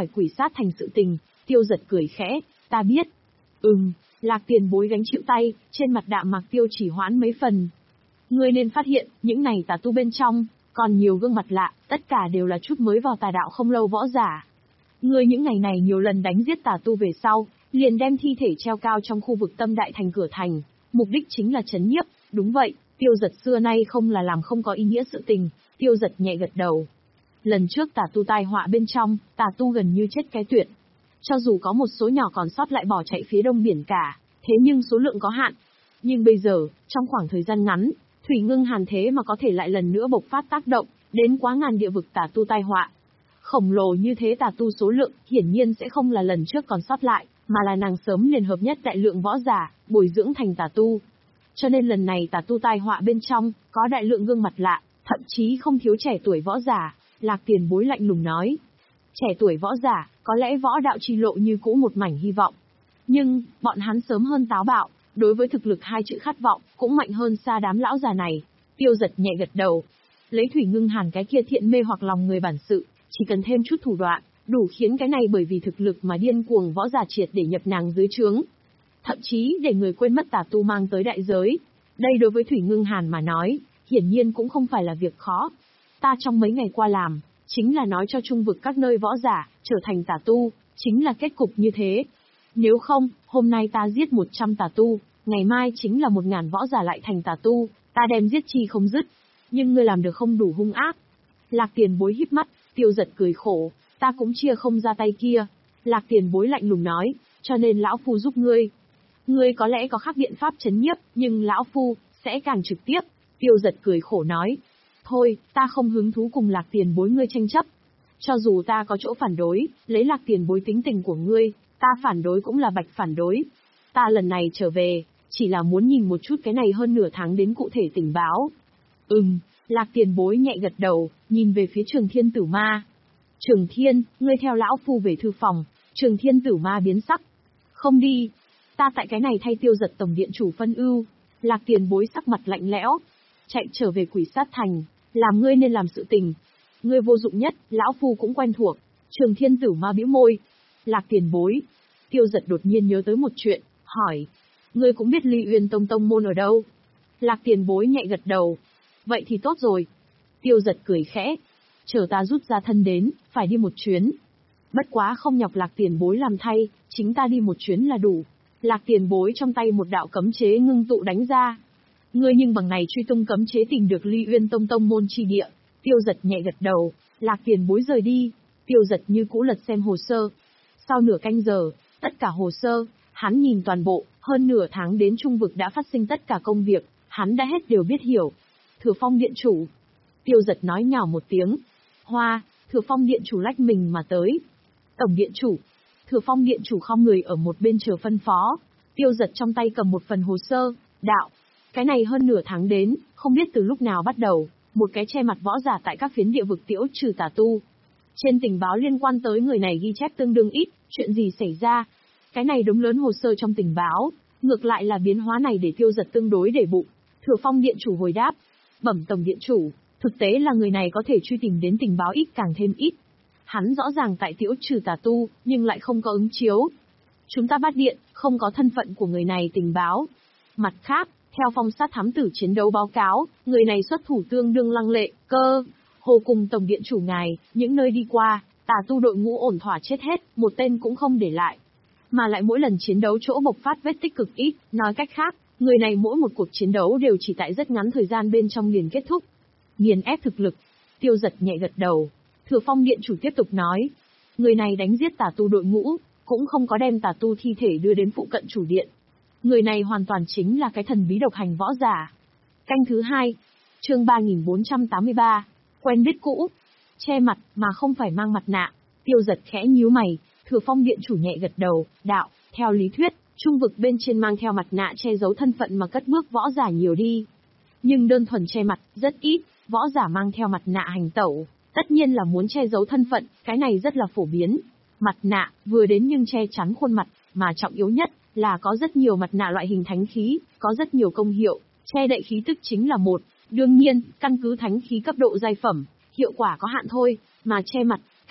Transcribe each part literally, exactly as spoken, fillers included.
phải quỷ sát thành sự tình, Tiêu Giật cười khẽ, ta biết. Ừm, Lạc Tiền Bối gánh chịu tay, trên mặt Đạm Mạc Tiêu chỉ hoãn mấy phần. Ngươi nên phát hiện, những này tà tu bên trong, còn nhiều gương mặt lạ, tất cả đều là chút mới vào tà đạo không lâu võ giả. Ngươi những ngày này nhiều lần đánh giết tà tu về sau, liền đem thi thể treo cao trong khu vực Tâm Đại Thành cửa thành, mục đích chính là trấn nhiếp, đúng vậy, Tiêu Giật xưa nay không là làm không có ý nghĩa sự tình, Tiêu Giật nhẹ gật đầu. Lần trước tà tu tai họa bên trong, tà tu gần như chết cái tuyệt. Cho dù có một số nhỏ còn sót lại bỏ chạy phía đông biển cả, thế nhưng số lượng có hạn. Nhưng bây giờ, trong khoảng thời gian ngắn, Thủy Ngưng Hàn thế mà có thể lại lần nữa bộc phát tác động, đến quá ngàn địa vực tà tu tai họa. Khổng lồ như thế tà tu số lượng, hiển nhiên sẽ không là lần trước còn sót lại, mà là nàng sớm liền hợp nhất đại lượng võ giả, bồi dưỡng thành tà tu. Cho nên lần này tà tu tai họa bên trong, có đại lượng gương mặt lạ, thậm chí không thiếu trẻ tuổi võ giả, Lạc Tiền Bối lạnh lùng nói. Trẻ tuổi võ giả, có lẽ võ đạo chi lộ như cũ một mảnh hy vọng. Nhưng, bọn hắn sớm hơn táo bạo, đối với thực lực hai chữ khát vọng, cũng mạnh hơn xa đám lão già này. Tiêu Giật nhẹ gật đầu. Lấy Thủy Ngưng Hàn cái kia thiện mê hoặc lòng người bản sự, chỉ cần thêm chút thủ đoạn, đủ khiến cái này bởi vì thực lực mà điên cuồng võ giả triệt để nhập nàng dưới trướng. Thậm chí để người quên mất tà tu mang tới đại giới. Đây đối với Thủy Ngưng Hàn mà nói, hiển nhiên cũng không phải là việc khó. Ta trong mấy ngày qua làm, chính là nói cho trung vực các nơi võ giả, trở thành tà tu, chính là kết cục như thế. Nếu không, hôm nay ta giết một trăm tà tu, ngày mai chính là một ngàn võ giả lại thành tà tu, ta đem giết chi không dứt. Nhưng ngươi làm được không đủ hung ác. Lạc Tiền Bối híp mắt, Tiêu Giật cười khổ, ta cũng chia không ra tay kia. Lạc Tiền Bối lạnh lùng nói, cho nên lão phu giúp ngươi. Ngươi có lẽ có khác biện pháp trấn nhiếp, nhưng lão phu sẽ càng trực tiếp. Tiêu Giật cười khổ nói, thôi, ta không hứng thú cùng Lạc Tiền Bối ngươi tranh chấp. Cho dù ta có chỗ phản đối, lấy Lạc Tiền Bối tính tình của ngươi, ta phản đối cũng là bạch phản đối. Ta lần này trở về, chỉ là muốn nhìn một chút cái này hơn nửa tháng đến cụ thể tình báo. Ừm, Lạc Tiền Bối nhẹ gật đầu, nhìn về phía Trường Thiên Tử Ma. Trường Thiên, ngươi theo lão phu về thư phòng. Trường Thiên Tử Ma biến sắc. Không đi. Ta tại cái này thay Tiêu Giật tổng điện chủ phân ưu. Lạc Tiền Bối sắc mặt lạnh lẽo. Chạy trở về Quỷ Sát Thành, làm ngươi nên làm sự tình. Ngươi vô dụng nhất, lão phu cũng quen thuộc. Trường Thiên Tử Ma bĩu môi. Lạc Tiền Bối. Tiêu Giật đột nhiên nhớ tới một chuyện, hỏi. Ngươi cũng biết Ly Uyên Tông tông môn ở đâu? Lạc Tiền Bối nhẹ gật đầu. Vậy thì tốt rồi. Tiêu Giật cười khẽ. Chờ ta rút ra thân đến, phải đi một chuyến. Bất quá không nhọc Lạc Tiền Bối làm thay, chính ta đi một chuyến là đủ. Lạc Tiền Bối trong tay một đạo cấm chế ngưng tụ đánh ra. Ngươi nhưng bằng này truy tung cấm chế tìm được Ly Uyên Tông tông môn chi địa. Tiêu Giật nhẹ gật đầu, Lạc Tiền Bối rời đi. Tiêu Giật như cũ lật xem hồ sơ. Sau nửa canh giờ, tất cả hồ sơ, hắn nhìn toàn bộ, hơn nửa tháng đến trung vực đã phát sinh tất cả công việc, hắn đã hết đều biết hiểu. Thừa Phong điện chủ. Tiêu Giật nói nhỏ một tiếng. Hoa, Thừa Phong điện chủ lách mình mà tới. Tổng điện chủ. Thừa Phong điện chủ không người ở một bên chờ phân phó. Tiêu Giật trong tay cầm một phần hồ sơ, đạo. Cái này hơn nửa tháng đến, không biết từ lúc nào bắt đầu, một cái che mặt võ giả tại các phiến địa vực tiễu trừ tà tu. Trên tình báo liên quan tới người này ghi chép tương đương ít, chuyện gì xảy ra. Cái này đống lớn hồ sơ trong tình báo, ngược lại là biến hóa này để Tiêu Giật tương đối để bụng. Thừa Phong điện chủ hồi đáp. Bẩm tổng điện chủ, thực tế là người này có thể truy tìm đến tình báo ít càng thêm ít. Hắn rõ ràng tại tiễu trừ tà tu, nhưng lại không có ứng chiếu. Chúng ta bắt điện, không có thân phận của người này tình báo. Mặt khác, theo phong sát thám tử chiến đấu báo cáo, người này xuất thủ tương đương lăng lệ, cơ. Hồ cùng tổng điện chủ ngài, những nơi đi qua, tà tu đội ngũ ổn thỏa chết hết, một tên cũng không để lại. Mà lại mỗi lần chiến đấu chỗ bộc phát vết tích cực ít, nói cách khác, người này mỗi một cuộc chiến đấu đều chỉ tại rất ngắn thời gian bên trong liền kết thúc. Nghiền ép thực lực. Tiêu Giật nhẹ gật đầu. Thừa Phong điện chủ tiếp tục nói. Người này đánh giết tà tu đội ngũ, cũng không có đem tà tu thi thể đưa đến phụ cận chủ điện. Người này hoàn toàn chính là cái thần bí độc hành võ giả. Canh thứ hai. Chương ba nghìn bốn trăm tám mươi ba. Quen biết cũ. Che mặt mà không phải mang mặt nạ. Tiêu Giật khẽ nhíu mày. Thừa Phong điện chủ nhẹ gật đầu. Đạo, theo lý thuyết, trung vực bên trên mang theo mặt nạ che giấu thân phận mà cất bước võ giả nhiều đi. Nhưng đơn thuần che mặt, rất ít, võ giả mang theo mặt nạ hành tẩu, tất nhiên là muốn che giấu thân phận, cái này rất là phổ biến. Mặt nạ, vừa đến nhưng che chắn khuôn mặt, mà trọng yếu nhất, là có rất nhiều mặt nạ loại hình thánh khí, có rất nhiều công hiệu, che đậy khí tức chính là một. Đương nhiên, căn cứ thánh khí cấp độ giai phẩm, hiệu quả có hạn thôi, mà che mặt,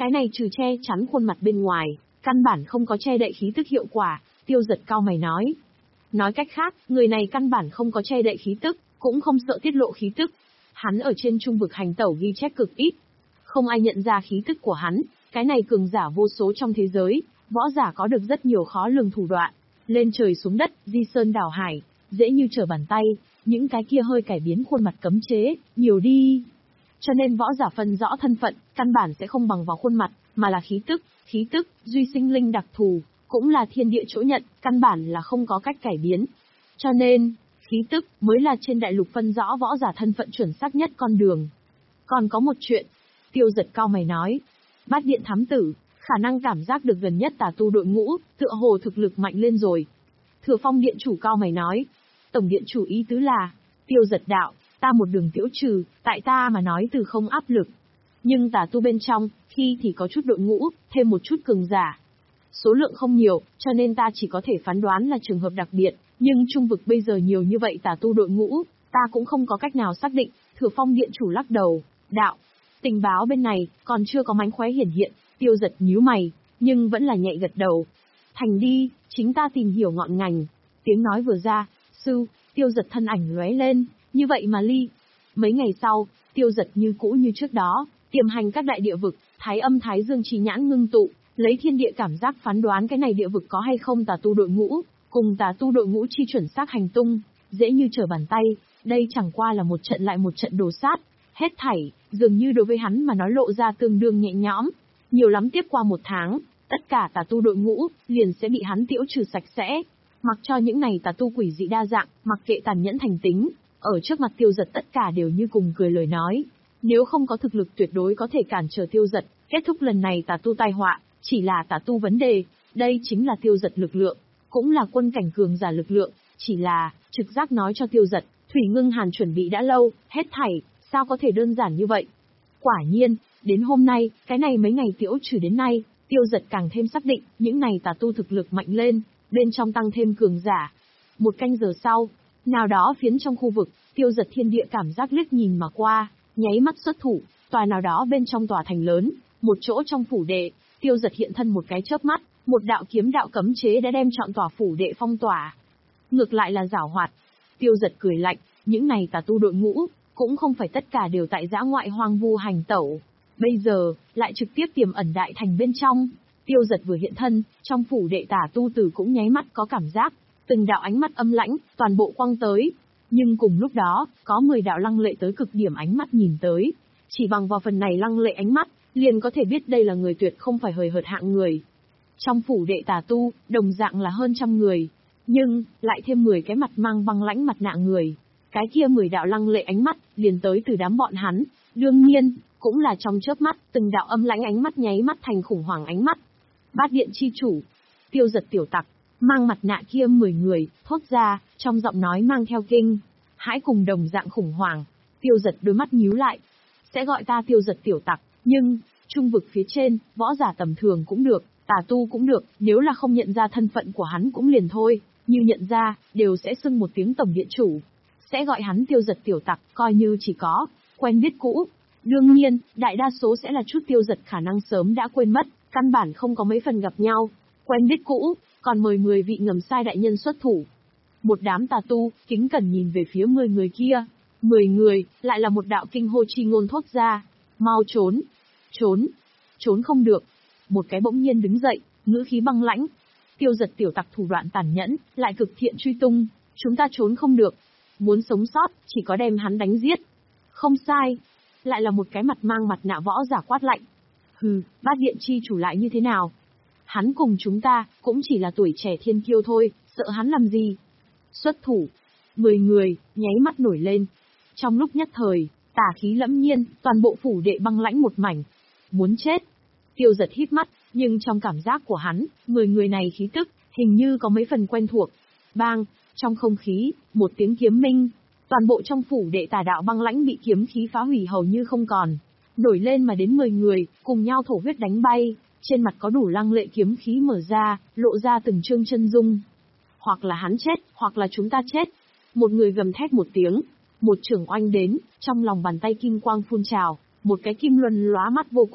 Cái này trừ che chắn khuôn mặt bên ngoài, căn bản không có che đậy khí tức hiệu quả, Tiêu Giật cau mày nói. Nói cách khác, người này căn bản không có che đậy khí tức, cũng không sợ tiết lộ khí tức. Hắn ở trên trung vực hành tẩu ghi chép cực ít. Không ai nhận ra khí tức của hắn, cái này cường giả vô số trong thế giới, võ giả có được rất nhiều khó lường thủ đoạn. Lên trời xuống đất, di sơn đảo hải, dễ như trở bàn tay, những cái kia hơi cải biến khuôn mặt cấm chế, nhiều đi. Cho nên võ giả phân rõ thân phận, căn bản sẽ không bằng vào khuôn mặt, mà là khí tức, khí tức, duy sinh linh đặc thù, cũng là thiên địa chỗ nhận, căn bản là không có cách cải biến. Cho nên, khí tức mới là trên đại lục phân rõ võ giả thân phận chuẩn xác nhất con đường. Còn có một chuyện, Tiêu Giật cau mày nói, Bát Điện thám tử, khả năng cảm giác được gần nhất tà tu đội ngũ, tựa hồ thực lực mạnh lên rồi. Thừa Phong điện chủ cau mày nói, tổng điện chủ ý tứ là, Tiêu Giật đạo, ta một đường tiễu trừ, tại ta mà nói từ không áp lực. Nhưng tà tu bên trong, khi thì có chút đội ngũ, thêm một chút cường giả. Số lượng không nhiều, cho nên ta chỉ có thể phán đoán là trường hợp đặc biệt, nhưng trung vực bây giờ nhiều như vậy tà tu đội ngũ, ta cũng không có cách nào xác định. Thừa Phong điện chủ lắc đầu, đạo, tình báo bên này, còn chưa có mánh khóe hiển hiện. Tiêu Giật nhíu mày, nhưng vẫn là nhạy gật đầu. Thành đi, chính ta tìm hiểu ngọn ngành. Tiếng nói vừa ra, sư, Tiêu Giật thân ảnh lóe lên, như vậy mà ly. Mấy ngày sau, Tiêu Giật như cũ như trước đó, tiềm hành các đại địa vực, thái âm thái dương chi nhãn ngưng tụ, lấy thiên địa cảm giác phán đoán cái này địa vực có hay không tà tu đội ngũ, cùng tà tu đội ngũ chi chuẩn xác hành tung, dễ như trở bàn tay. Đây chẳng qua là một trận lại một trận đồ sát, hết thảy, dường như đối với hắn mà nói lộ ra tương đương nhẹ nhõm. Nhiều lắm tiếp qua một tháng, tất cả tà tu đội ngũ liền sẽ bị hắn tiễu trừ sạch sẽ. Mặc cho những này tà tu quỷ dị đa dạng, mặc kệ tàn nhẫn thành tính, ở trước mặt Tiêu Giật tất cả đều như cùng cười lời nói. Nếu không có thực lực tuyệt đối có thể cản trở Tiêu Giật, kết thúc lần này tà tu tai họa, chỉ là tà tu vấn đề, đây chính là Tiêu Giật lực lượng, cũng là quân cảnh cường giả lực lượng, chỉ là, trực giác nói cho Tiêu Giật, Thủy Ngưng Hàn chuẩn bị đã lâu, hết thảy, sao có thể đơn giản như vậy. Quả nhiên, đến hôm nay, cái này mấy ngày tiễu trừ đến nay, Tiêu Giật càng thêm xác định, những này tà tu thực lực mạnh lên, bên trong tăng thêm cường giả. Một canh giờ sau, nào đó phiến trong khu vực, Tiêu Giật thiên địa cảm giác liếc nhìn mà qua, nháy mắt xuất thủ, tòa nào đó bên trong tòa thành lớn, một chỗ trong phủ đệ, Tiêu Giật hiện thân một cái chớp mắt, một đạo kiếm đạo cấm chế đã đem trọn tòa phủ đệ phong tỏa. Ngược lại là giảo hoạt. Tiêu Giật cười lạnh, những này tà tu đội ngũ, cũng không phải tất cả đều tại dã ngoại hoang vu hành tẩu. Bây giờ, lại trực tiếp tiềm ẩn đại thành bên trong. Tiêu Giật vừa hiện thân, trong phủ đệ tà tu tử cũng nháy mắt có cảm giác, từng đạo ánh mắt âm lãnh, toàn bộ quăng tới. Nhưng cùng lúc đó, có mười đạo lăng lệ tới cực điểm ánh mắt nhìn tới. Chỉ bằng vào phần này lăng lệ ánh mắt, liền có thể biết đây là người tuyệt không phải hời hợt hạng người. Trong phủ đệ tà tu, đồng dạng là hơn trăm người, nhưng, lại thêm mười cái mặt mang băng lãnh mặt nạ người. Cái kia mười đạo lăng lệ ánh mắt, liền tới từ đám bọn hắn, đương nhiên, cũng là trong chớp mắt, từng đạo âm lãnh ánh mắt nháy mắt thành khủng hoảng ánh mắt. Bát Điện chi chủ, Tiêu Giật tiểu tặc, mang mặt nạ kia mười người, thốt ra, trong giọng nói mang theo kinh, hãi cùng đồng dạng khủng hoảng. Tiêu Giật đôi mắt nhíu lại, sẽ gọi ta Tiêu Giật tiểu tặc, nhưng, trung vực phía trên, võ giả tầm thường cũng được, tà tu cũng được, nếu là không nhận ra thân phận của hắn cũng liền thôi, như nhận ra, đều sẽ xưng một tiếng tổng điện chủ. Sẽ gọi hắn Tiêu Giật tiểu tặc, coi như chỉ có quen biết cũ. Đương nhiên, đại đa số sẽ là chút Tiêu Giật khả năng sớm đã quên mất, căn bản không có mấy phần gặp nhau. Quen biết cũ, còn mời mười vị ngầm sai đại nhân xuất thủ. Một đám tà tu, kính cẩn nhìn về phía mười người kia. Mười người, lại là một đạo kinh hô chi ngôn thốt ra. Mau trốn! Trốn! Trốn không được! Một cái bỗng nhiên đứng dậy, ngữ khí băng lãnh. Tiêu Giật tiểu tặc thủ đoạn tàn nhẫn, lại cực thiện truy tung. Chúng ta trốn không được. Muốn sống sót, chỉ có đem hắn đánh giết. Không sai. Lại là một cái mặt mang mặt nạ võ giả quát lạnh. Hừ, Bát Điện chi chủ lại như thế nào? Hắn cùng chúng ta, cũng chỉ là tuổi trẻ thiên kiêu thôi, sợ hắn làm gì? Xuất thủ. Mười người, nháy mắt nổi lên. Trong lúc nhất thời, tà khí lẫm nhiên, toàn bộ phủ đệ băng lãnh một mảnh. Muốn chết. Tiêu Giật hít mắt, nhưng trong cảm giác của hắn, mười người này khí tức, hình như có mấy phần quen thuộc. Bang, trong không khí, một tiếng kiếm minh. Toàn bộ trong phủ đệ tà đạo băng lãnh bị kiếm khí phá hủy hầu như không còn. Nổi lên mà đến mười người, cùng nhau thổ huyết đánh bay, trên mặt có đủ lăng lệ kiếm khí mở ra, lộ ra từng trương chân dung. Hoặc là hắn chết, hoặc là chúng ta chết. Một người gầm thét một tiếng, một trưởng oanh đến, trong lòng bàn tay kim quang phun trào, một cái kim luân lóa mắt vô cùng,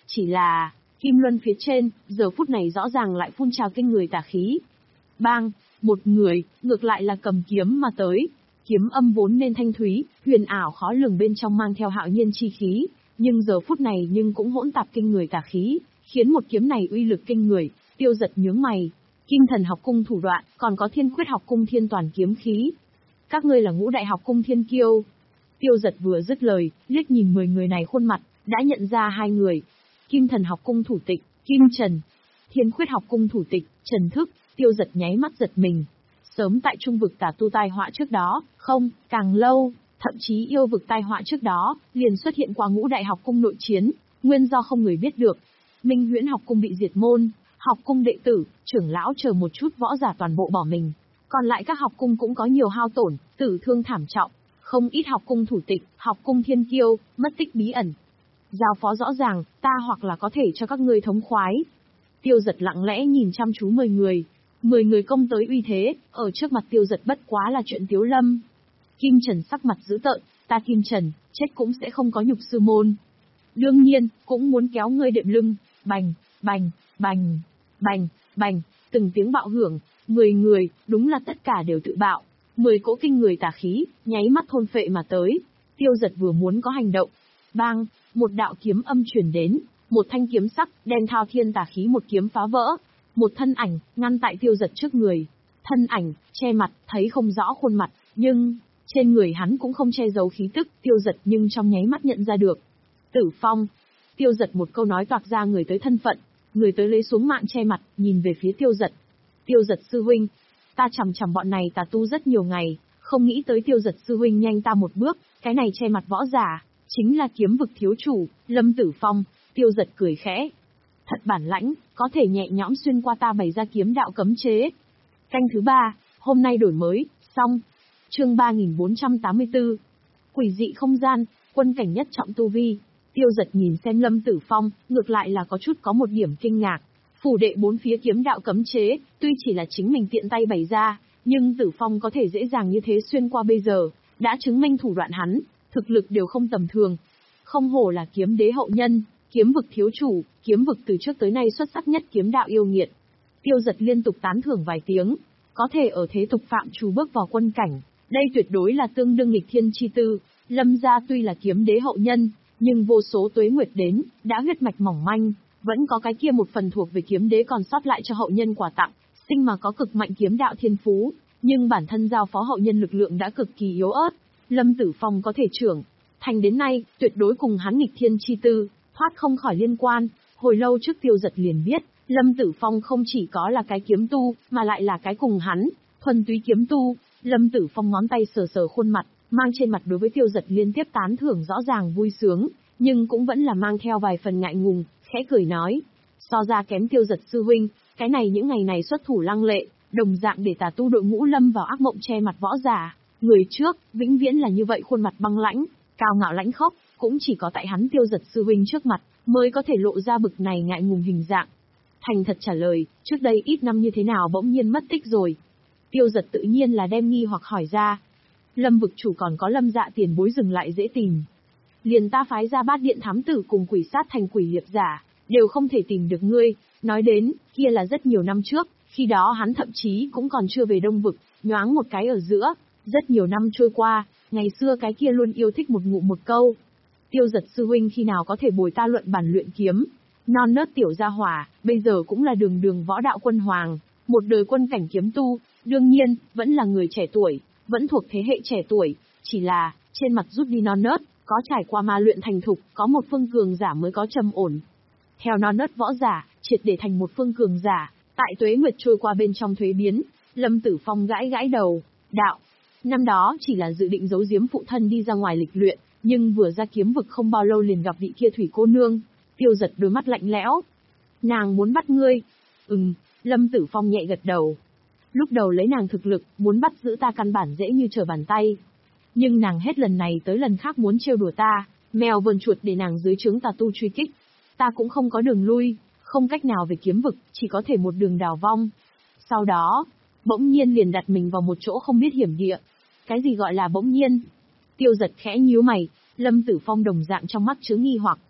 Chỉ là, kim luân phía trên, giờ phút này rõ ràng lại phun trào kinh người tà khí. Bang, một người, ngược lại là cầm kiếm mà tới. Kiếm âm vốn nên thanh thúy, huyền ảo khó lường bên trong mang theo hạo nhiên chi khí, nhưng giờ phút này nhưng cũng hỗn tạp kinh người tà khí, khiến một kiếm này uy lực kinh người. Tiêu Giật nhướng mày, Kim Thần học cung thủ đoạn, còn có Thiên Quyết học cung thiên toàn kiếm khí. Các ngươi là Ngũ Đại học cung thiên kiêu. Tiêu Giật vừa dứt lời, liếc nhìn mười người này khuôn mặt, đã nhận ra hai người. Kim Thần học cung thủ tịch, Kim Trần. Thiên Quyết học cung thủ tịch, Trần Thức. Tiêu Giật nháy mắt giật mình. Sớm tại trung vực tà tu tai họa trước đó, không, càng lâu, thậm chí yêu vực tai họa trước đó, liền xuất hiện qua Ngũ Đại học cung nội chiến, nguyên do không người biết được. Minh Huyễn học cung bị diệt môn, học cung đệ tử, trưởng lão chờ một chút võ giả toàn bộ bỏ mình. Còn lại các học cung cũng có nhiều hao tổn, tử thương thảm trọng. Không ít học cung thủ tịch, học cung thiên kiêu, mất tích bí ẩn. Giao phó rõ ràng, ta hoặc là có thể cho các ngươi thống khoái. Tiêu Giật lặng lẽ nhìn chăm chú mười người. Mười người công tới uy thế, ở trước mặt Tiêu Giật bất quá là chuyện tiếu lâm. Kim Trần sắc mặt dữ tợn, ta Kim Trần, chết cũng sẽ không có nhục sư môn. Đương nhiên, cũng muốn kéo ngươi đệm lưng. Bành, bành, bành, bành, bành, từng tiếng bạo hưởng, mười người, đúng là tất cả đều tự bạo. Mười cỗ kinh người tà khí, nháy mắt thôn phệ mà tới. Tiêu Giật vừa muốn có hành động. Bang, một đạo kiếm âm truyền đến, một thanh kiếm sắc, đen thao thiên tà khí một kiếm phá vỡ. Một thân ảnh, ngăn tại Tiêu Giật trước người. Thân ảnh, che mặt, thấy không rõ khuôn mặt, nhưng, trên người hắn cũng không che giấu khí tức, Tiêu Giật nhưng trong nháy mắt nhận ra được. Tử Phong. Tiêu Giật một câu nói toạc ra người tới thân phận, người tới lấy xuống mạng che mặt, nhìn về phía Tiêu Giật. Tiêu Giật sư huynh, ta chằm chằm bọn này tà tu rất nhiều ngày, không nghĩ tới Tiêu Giật sư huynh nhanh ta một bước, cái này che mặt võ giả, chính là kiếm vực thiếu chủ, Lâm Tử Phong. Tiêu Giật cười khẽ. Thật bản lãnh, có thể nhẹ nhõm xuyên qua ta bày ra kiếm đạo cấm chế. Canh thứ ba, hôm nay đổi mới, xong. Chương ba nghìn bốn trăm tám mươi tư. Quỷ dị không gian, quân cảnh nhất trọng tu vi. Tiêu Giật nhìn xem Lâm Tử Phong, ngược lại là có chút có một điểm kinh ngạc. Phủ đệ bốn phía kiếm đạo cấm chế, tuy chỉ là chính mình tiện tay bày ra, nhưng Tử Phong có thể dễ dàng như thế xuyên qua bây giờ, đã chứng minh thủ đoạn hắn, thực lực đều không tầm thường. Không hổ là kiếm đế hậu nhân, kiếm vực thiếu chủ, kiếm vực từ trước tới nay xuất sắc nhất kiếm đạo yêu nghiệt. Tiêu Giật liên tục tán thưởng vài tiếng, có thể ở thế tục phạm trù bước vào quân cảnh, đây tuyệt đối là tương đương nghịch thiên chi tư. Lâm gia tuy là kiếm đế hậu nhân, nhưng vô số tuế nguyệt đến, đã huyết mạch mỏng manh, vẫn có cái kia một phần thuộc về kiếm đế còn sót lại cho hậu nhân quà tặng, sinh mà có cực mạnh kiếm đạo thiên phú, nhưng bản thân giao phó hậu nhân lực lượng đã cực kỳ yếu ớt. Lâm Tử Phong có thể trưởng thành đến nay, tuyệt đối cùng hắn nghịch thiên chi tư, thoát không khỏi liên quan. Hồi lâu trước Tiêu Giật liền biết, Lâm Tử Phong không chỉ có là cái kiếm tu, mà lại là cái cùng hắn, thuần túy kiếm tu. Lâm Tử Phong ngón tay sờ sờ khuôn mặt, mang trên mặt đối với Tiêu Giật liên tiếp tán thưởng rõ ràng vui sướng, nhưng cũng vẫn là mang theo vài phần ngại ngùng, khẽ cười nói. So ra kém Tiêu Giật sư huynh, cái này những ngày này xuất thủ lăng lệ, đồng dạng để tà tu đội ngũ lâm vào ác mộng che mặt võ giả. Người trước, vĩnh viễn là như vậy khuôn mặt băng lãnh, cao ngạo lãnh khốc, cũng chỉ có tại hắn Tiêu Giật sư huynh trước mặt, mới có thể lộ ra bực này ngại ngùng hình dạng. Thành thật trả lời, trước đây ít năm như thế nào bỗng nhiên mất tích rồi. Tiêu Giật tự nhiên là đem nghi hoặc hỏi ra. Lâm vực chủ còn có Lâm dạ tiền bối dừng lại dễ tìm. Liền ta phái ra bát điện thám tử cùng quỷ sát thành quỷ liệp giả, đều không thể tìm được ngươi. Nói đến, kia là rất nhiều năm trước, khi đó hắn thậm chí cũng còn chưa về Đông vực, nhoáng một cái ở giữa. Rất nhiều năm trôi qua, ngày xưa cái kia luôn yêu thích một ngụm một câu. Tiêu Giật sư huynh khi nào có thể bồi ta luận bản luyện kiếm. Non nớt tiểu gia hỏa, bây giờ cũng là đường đường võ đạo quân hoàng, một đời quân cảnh kiếm tu, đương nhiên, vẫn là người trẻ tuổi, vẫn thuộc thế hệ trẻ tuổi, chỉ là, trên mặt rút đi non nớt, có trải qua ma luyện thành thục, có một phương cường giả mới có trầm ổn. Theo non nớt võ giả, triệt để thành một phương cường giả, tại tuế nguyệt trôi qua bên trong thuế biến, Lâm Tử Phong gãi gãi đầu, đạo. Năm đó chỉ là dự định giấu giếm phụ thân đi ra ngoài lịch luyện, nhưng vừa ra kiếm vực không bao lâu liền gặp vị kia thủy cô nương. Tiêu Giật đôi mắt lạnh lẽo. Nàng muốn bắt ngươi. Ừm, Lâm Tử Phong nhẹ gật đầu. Lúc đầu lấy nàng thực lực, muốn bắt giữ ta căn bản dễ như trở bàn tay. Nhưng nàng hết lần này tới lần khác muốn trêu đùa ta, mèo vờn chuột để nàng dưới trướng tà tu truy kích. Ta cũng không có đường lui, không cách nào về kiếm vực, chỉ có thể một đường đào vong. Sau đó, bỗng nhiên liền đặt mình vào một chỗ không biết hiểm địa. Cái gì gọi là bỗng nhiên? Tiêu Giật khẽ nhíu mày, Lâm Tử Phong đồng dạng trong mắt chứa nghi hoặc.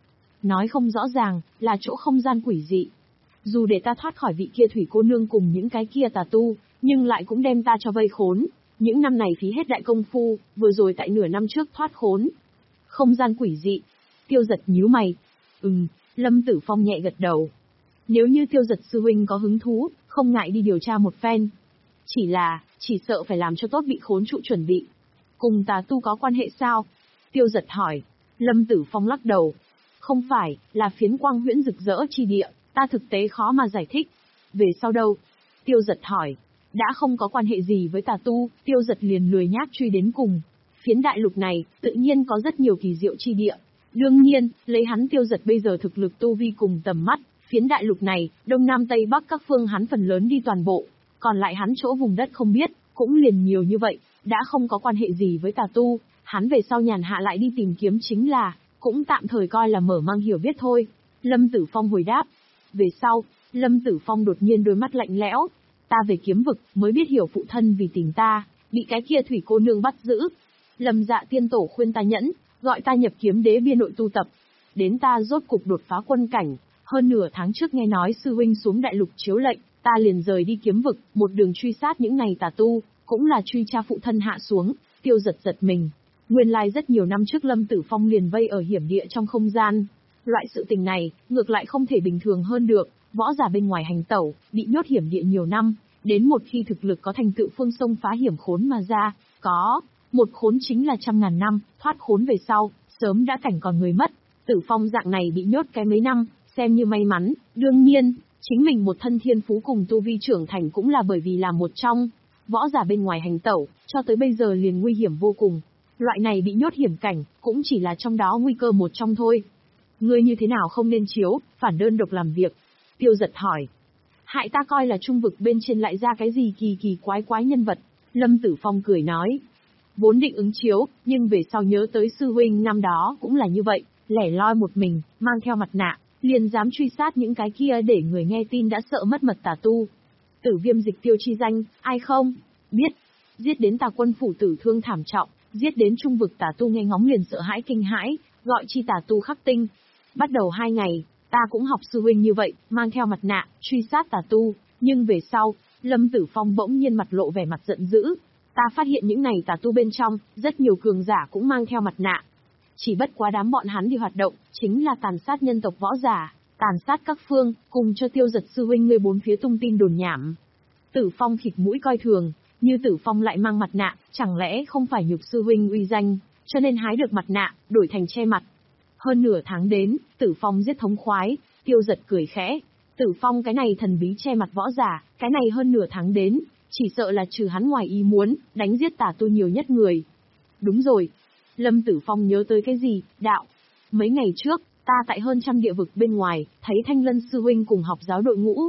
nói không rõ ràng, là chỗ không gian quỷ dị. Dù để ta thoát khỏi vị kia thủy cô nương cùng những cái kia tà tu, nhưng lại cũng đem ta cho vây khốn. Những năm này phí hết đại công phu, vừa rồi tại nửa năm trước thoát khốn. Không gian quỷ dị. Tiêu Giật nhíu mày. Ừm, Lâm Tử Phong nhẹ gật đầu. Nếu như Tiêu Giật sư huynh có hứng thú, không ngại đi điều tra một phen. Chỉ là, chỉ sợ phải làm cho tốt bị khốn trụ chuẩn bị. Cùng tà tu có quan hệ sao? Tiêu Giật hỏi. Lâm Tử Phong lắc đầu. Không phải, là phiến quang huyễn rực rỡ chi địa, ta thực tế khó mà giải thích. Về sau đâu? Tiêu Giật hỏi. Đã không có quan hệ gì với tà tu, Tiêu Giật liền lười nhác truy đến cùng. Phiến đại lục này, tự nhiên có rất nhiều kỳ diệu chi địa. Đương nhiên, lấy hắn Tiêu Giật bây giờ thực lực tu vi cùng tầm mắt, phiến đại lục này, đông nam tây bắc các phương hắn phần lớn đi toàn bộ. Còn lại hắn chỗ vùng đất không biết, cũng liền nhiều như vậy, đã không có quan hệ gì với tà tu, hắn về sau nhàn hạ lại đi tìm kiếm chính là, cũng tạm thời coi là mở mang hiểu biết thôi. Lâm Tử Phong hồi đáp. Về sau, Lâm Tử Phong đột nhiên đôi mắt lạnh lẽo. Ta về kiếm vực, mới biết hiểu phụ thân vì tìm ta, bị cái kia thủy cô nương bắt giữ. Lâm Dạ tiên tổ khuyên ta nhẫn, gọi ta nhập kiếm đế bia nội tu tập. Đến ta rốt cục đột phá quân cảnh, hơn nửa tháng trước nghe nói sư huynh xuống đại lục chiếu lệnh, ta liền rời đi kiếm vực, một đường truy sát những này tà tu, cũng là truy tra phụ thân hạ xuống. Tiêu Giật giật mình. Nguyên lai rất nhiều năm trước Lâm Tử Phong liền vây ở hiểm địa trong không gian. Loại sự tình này, ngược lại không thể bình thường hơn được, võ giả bên ngoài hành tẩu, bị nhốt hiểm địa nhiều năm, đến một khi thực lực có thành tựu phương sông phá hiểm khốn mà ra, có, một khốn chính là trăm ngàn năm, thoát khốn về sau, sớm đã cảnh còn người mất. Tử Phong dạng này bị nhốt cái mấy năm, xem như may mắn, đương nhiên, chính mình một thân thiên phú cùng tu vi trưởng thành cũng là bởi vì là một trong võ giả bên ngoài hành tẩu, cho tới bây giờ liền nguy hiểm vô cùng. Loại này bị nhốt hiểm cảnh, cũng chỉ là trong đó nguy cơ một trong thôi. Ngươi như thế nào không nên chiếu, phản đơn độc làm việc? Tiêu Giật hỏi. Hại ta coi là trung vực bên trên lại ra cái gì kỳ kỳ quái quái nhân vật. Lâm Tử Phong cười nói. Vốn định ứng chiếu, nhưng về sau nhớ tới sư huynh năm đó cũng là như vậy, lẻ loi một mình, mang theo mặt nạ, liền dám truy sát những cái kia để người nghe tin đã sợ mất mật tà tu. Tử Viêm dịch tiêu chi danh, ai không? Biết. Giết đến tà quân phủ tử thương thảm trọng, giết đến trung vực tà tu nghe ngóng liền sợ hãi kinh hãi, gọi chi tà tu khắc tinh. Bắt đầu hai ngày, ta cũng học sư huynh như vậy, mang theo mặt nạ, truy sát tà tu, nhưng về sau, Lâm Tử Phong bỗng nhiên mặt lộ vẻ mặt giận dữ. Ta phát hiện những này tà tu bên trong, rất nhiều cường giả cũng mang theo mặt nạ. Chỉ bất quá đám bọn hắn đi hoạt động, chính là tàn sát nhân tộc võ giả, tàn sát các phương, cùng cho Tiêu Giật sư huynh ngươi bốn phía tung tin đồn nhảm. Tử Phong khịt mũi coi thường, như Tử Phong lại mang mặt nạ, chẳng lẽ không phải nhục sư huynh uy danh, cho nên hái được mặt nạ, đổi thành che mặt. Hơn nửa tháng đến, Tử Phong giết thống khoái, Tiêu Giật cười khẽ. Tử Phong cái này thần bí che mặt võ giả, cái này hơn nửa tháng đến, chỉ sợ là trừ hắn ngoài ý muốn, đánh giết tà tu nhiều nhất người. Đúng rồi. Lâm Tử Phong nhớ tới cái gì, đạo. Mấy ngày trước, ta tại hơn trăm địa vực bên ngoài, thấy Thanh Lân sư huynh cùng học giáo đội ngũ.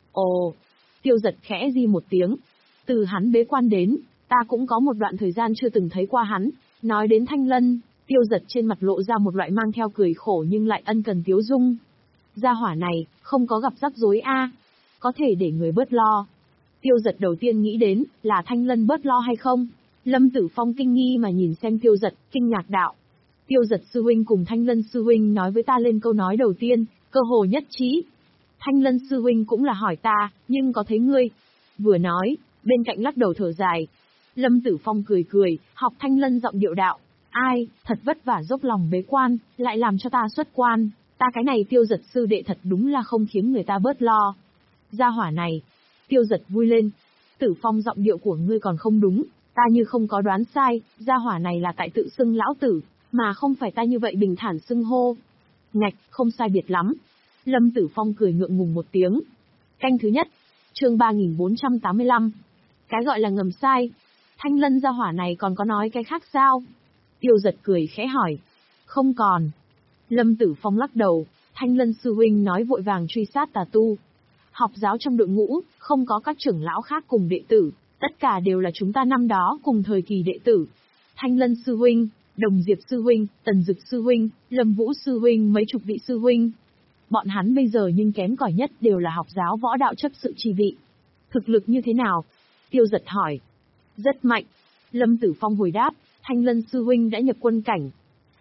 Ồ, Tiêu Giật khẽ di một tiếng. Từ hắn bế quan đến, ta cũng có một đoạn thời gian chưa từng thấy qua hắn. Nói đến Thanh Lân, Tiêu Giật trên mặt lộ ra một loại mang theo cười khổ nhưng lại ân cần tiếu dung. Gia hỏa này, không có gặp rắc rối a, có thể để người bớt lo. Tiêu Giật đầu tiên nghĩ đến, là Thanh Lân bớt lo hay không? Lâm Tử Phong kinh nghi mà nhìn xem Tiêu Giật, kinh ngạc đạo. Tiêu Giật sư huynh cùng Thanh Lân sư huynh nói với ta lên câu nói đầu tiên, cơ hồ nhất trí. Thanh Lân sư huynh cũng là hỏi ta, nhưng có thấy ngươi. Vừa nói, bên cạnh lắc đầu thở dài. Lâm Tử Phong cười cười, học Thanh Lân giọng điệu đạo. Ai, thật vất vả dốc lòng bế quan, lại làm cho ta xuất quan. Ta cái này Tiêu Giật sư đệ thật đúng là không khiến người ta bớt lo. Gia hỏa này. Tiêu Giật vui lên. Tử Phong giọng điệu của ngươi còn không đúng. Ta như không có đoán sai, gia hỏa này là tại tự xưng lão tử, mà không phải ta như vậy bình thản xưng hô. Ngạch, không sai biệt lắm. Lâm Tử Phong cười ngượng ngùng một tiếng. Canh thứ nhất. Chương ba nghìn bốn trăm tám mươi lăm. Cái gọi là ngầm sai. Thanh Lân gia hỏa này còn có nói cái khác sao? Tiêu Giật cười khẽ hỏi. Không còn. Lâm Tử Phong lắc đầu, Thanh Lân sư huynh nói vội vàng truy sát tà tu. Học giáo trong đội ngũ, không có các trưởng lão khác cùng đệ tử, tất cả đều là chúng ta năm đó cùng thời kỳ đệ tử. Thanh Lân sư huynh, Đồng Diệp sư huynh, Tần Dực sư huynh, Lâm Vũ sư huynh mấy chục vị sư huynh. Bọn hắn bây giờ nhưng kém cỏi nhất đều là học giáo võ đạo chấp sự chi vị. Thực lực như thế nào? Tiêu Giật hỏi. Rất mạnh. Lâm Tử Phong hồi đáp, Thanh Lân sư huynh đã nhập quân cảnh.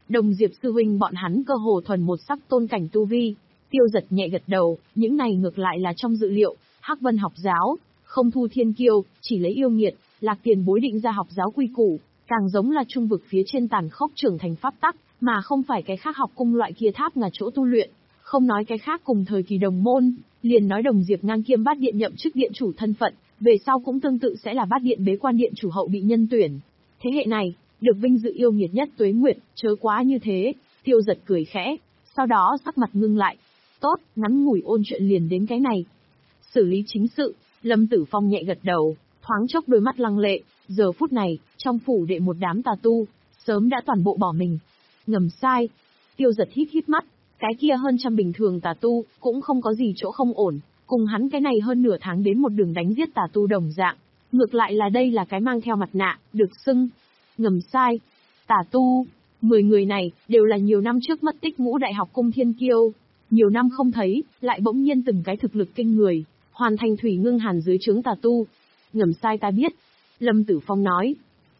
Đồng Diệp sư huynh bọn hắn cơ hồ thuần một sắc tôn cảnh tu vi. Tiêu Giật nhẹ gật đầu, những này ngược lại là trong dự liệu. Hắc Vân học giáo, không thu thiên kiêu, chỉ lấy yêu nghiệt, Lạc Tiền Bối định ra học giáo quy củ, càng giống là trung vực phía trên tàn khốc trưởng thành pháp tắc, mà không phải cái khác học cung loại kia tháp ngà chỗ tu luyện. Không nói cái khác cùng thời kỳ đồng môn, liền nói Đồng Diệp ngang kiêm bát điện nhậm chức điện chủ thân phận, về sau cũng tương tự sẽ là bát điện bế quan điện chủ hậu bị nhân tuyển. Thế hệ này, được vinh dự yêu nghiệt nhất tuế nguyệt, chớ quá như thế. Tiêu Giật cười khẽ, sau đó sắc mặt ngưng lại. Tốt, ngắn ngủi ôn chuyện liền đến cái này. Xử lý chính sự, Lâm Tử Phong nhẹ gật đầu, thoáng chốc đôi mắt lăng lệ. Giờ phút này, trong phủ đệ một đám tà tu, sớm đã toàn bộ bỏ mình. Ngầm sai. Tiêu Giật hít hít mắt, cái kia hơn trăm bình thường tà tu, cũng không có gì chỗ không ổn. Cùng hắn cái này hơn nửa tháng đến một đường đánh giết tà tu đồng dạng. Ngược lại là đây là cái mang theo mặt nạ, được xưng. Ngầm sai. Tà tu, mười người này, đều là nhiều năm trước mất tích ngũ đại học cung thiên kiêu. Nhiều năm không thấy, lại bỗng nhiên từng cái thực lực kinh người, hoàn thành Thủy Ngưng Hàn dưới trướng tà tu. Ngầm sai ta biết. Lâm Tử Phong nói.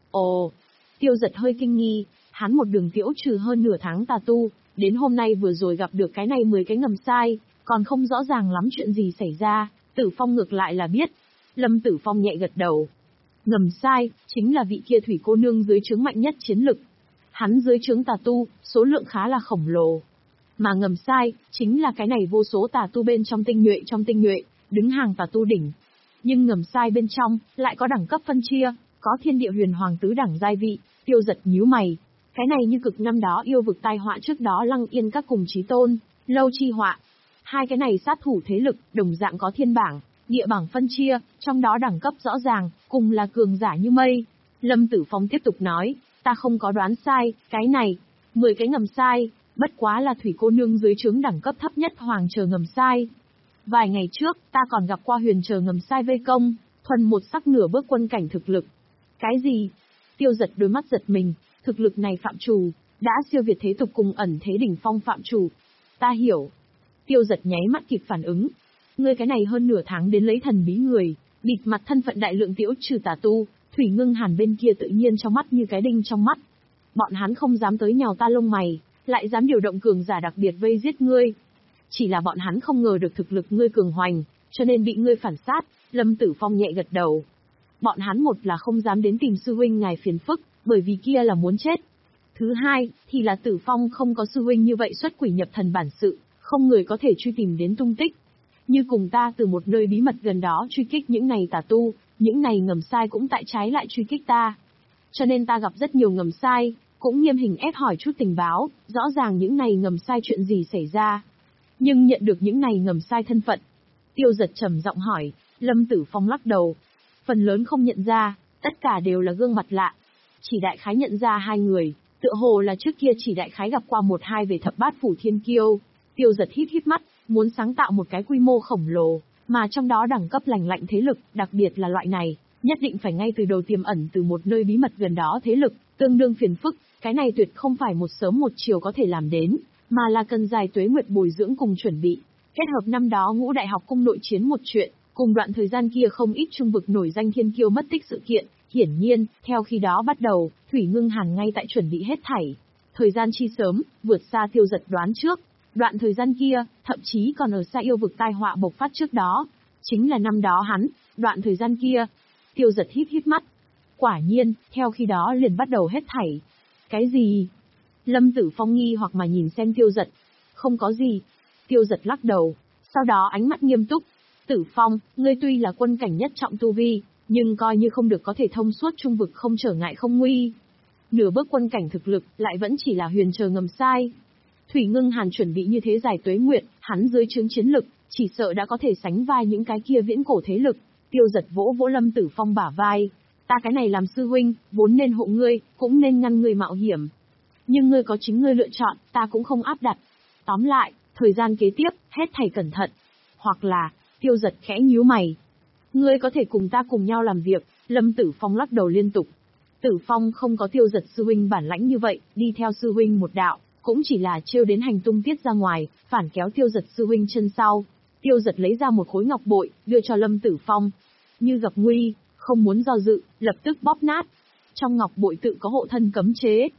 Ồ, Tiêu Giật hơi kinh nghi, hắn một đường tiễu trừ hơn nửa tháng tà tu, đến hôm nay vừa rồi gặp được cái này mười cái ngầm sai, còn không rõ ràng lắm chuyện gì xảy ra, Tử Phong ngược lại là biết. Lâm Tử Phong nhẹ gật đầu. Ngầm sai, chính là vị kia Thủy cô nương dưới trướng mạnh nhất chiến lực. Hắn dưới trướng tà tu, số lượng khá là khổng lồ. Mà ngầm sai, chính là cái này vô số tà tu bên trong tinh nhuệ trong tinh nhuệ, đứng hàng tà tu đỉnh. Nhưng ngầm sai bên trong, lại có đẳng cấp phân chia, có thiên địa huyền hoàng tứ đẳng giai vị. Tiêu Giật nhíu mày. Cái này như cực năm đó yêu vực tai họa trước đó Lăng Yên các cùng chí tôn, lâu chi họa. Hai cái này sát thủ thế lực, đồng dạng có thiên bảng, địa bảng phân chia, trong đó đẳng cấp rõ ràng, cùng là cường giả như mây. Lâm Tử Phong tiếp tục nói, ta không có đoán sai, cái này, mười cái ngầm sai, bất quá là Thủy cô nương dưới trướng đẳng cấp thấp nhất hoàng chờ ngầm sai. Vài ngày trước, ta còn gặp qua huyền chờ ngầm sai vây công, thuần một sắc nửa bước quân cảnh thực lực. Cái gì? Tiêu Giật đôi mắt giật mình, thực lực này phạm trù, đã siêu việt thế tục cùng ẩn thế đỉnh phong phạm trù. Ta hiểu. Tiêu Giật nháy mắt kịp phản ứng. Ngươi cái này hơn nửa tháng đến lấy thần bí người, bịt mặt thân phận đại lượng tiễu trừ tà tu, Thủy Ngưng Hàn bên kia tự nhiên trong mắt như cái đinh trong mắt. Bọn hắn không dám tới nhào ta lông mày, lại dám điều động cường giả đặc biệt vây giết ngươi. Chỉ là bọn hắn không ngờ được thực lực ngươi cường hoành, cho nên bị ngươi phản sát. Lâm Tử Phong nhẹ gật đầu. Bọn hắn một là không dám đến tìm sư huynh ngài phiền phức, bởi vì kia là muốn chết. Thứ hai, thì là Tử Phong không có sư huynh như vậy xuất quỷ nhập thần bản sự, không người có thể truy tìm đến tung tích. Như cùng ta từ một nơi bí mật gần đó truy kích những này tà tu, những này ngầm sai cũng tại trái lại truy kích ta. Cho nên ta gặp rất nhiều ngầm sai, cũng nghiêm hình ép hỏi chút tình báo, rõ ràng những này ngầm sai chuyện gì xảy ra. Nhưng nhận được những này ngầm sai thân phận. Tiêu Giật trầm giọng hỏi, Lâm Tử Phong lắc đầu. Phần lớn không nhận ra, tất cả đều là gương mặt lạ. Chỉ đại khái nhận ra hai người, tựa hồ là trước kia chỉ đại khái gặp qua một hai về thập bát phủ thiên kiêu. Tiêu Giật híp híp mắt, muốn sáng tạo một cái quy mô khổng lồ, mà trong đó đẳng cấp lành lạnh thế lực, đặc biệt là loại này, nhất định phải ngay từ đầu tiềm ẩn từ một nơi bí mật gần đó thế lực, tương đương phiền phức, cái này tuyệt không phải một sớm một chiều có thể làm đến, mà là cần dài tuế nguyệt bồi dưỡng cùng chuẩn bị. Kết hợp năm đó ngũ đại học cung nội chiến một chuyện, cùng đoạn thời gian kia không ít trung vực nổi danh thiên kiêu mất tích sự kiện, hiển nhiên, theo khi đó bắt đầu, Thủy Ngưng Hàn ngay tại chuẩn bị hết thảy. Thời gian chi sớm, vượt xa Tiêu Giật đoán trước. Đoạn thời gian kia, thậm chí còn ở xa yêu vực tai họa bộc phát trước đó. Chính là năm đó hắn, đoạn thời gian kia. Tiêu Giật híp híp mắt. Quả nhiên, theo khi đó liền bắt đầu hết thảy. Cái gì? Lâm Tử Phong nghi hoặc mà nhìn xem Tiêu Giật. Không có gì. Tiêu Giật lắc đầu. Sau đó ánh mắt nghiêm túc. Tử Phong, ngươi tuy là quân cảnh nhất trọng tu vi, nhưng coi như không được có thể thông suốt trung vực không trở ngại không nguy. Nửa bước quân cảnh thực lực lại vẫn chỉ là huyền chờ ngầm sai. Thủy Ngưng Hàn chuẩn bị như thế dài tuế nguyệt, hắn dưới trướng chiến lực, chỉ sợ đã có thể sánh vai những cái kia viễn cổ thế lực. Tiêu Giật vỗ vỗ Lâm Tử Phong bả vai. Ta cái này làm sư huynh, vốn nên hộ ngươi, cũng nên ngăn ngươi mạo hiểm. Nhưng ngươi có chính ngươi lựa chọn, ta cũng không áp đặt. Tóm lại, thời gian kế tiếp, hết thảy cẩn thận. Hoặc là, Tiêu Giật khẽ nhíu mày. Ngươi có thể cùng ta cùng nhau làm việc. Lâm Tử Phong lắc đầu liên tục. Tử Phong không có Tiêu Giật sư huynh bản lãnh như vậy, đi theo sư huynh một đạo, cũng chỉ là trêu đến hành tung tiết ra ngoài, phản kéo Tiêu Giật sư huynh chân sau. Tiêu Giật lấy ra một khối ngọc bội, đưa cho Lâm Tử Phong. Như gặp nguy, không muốn do dự, lập tức bóp nát. Trong ngọc bội tự có hộ thân cấm chế.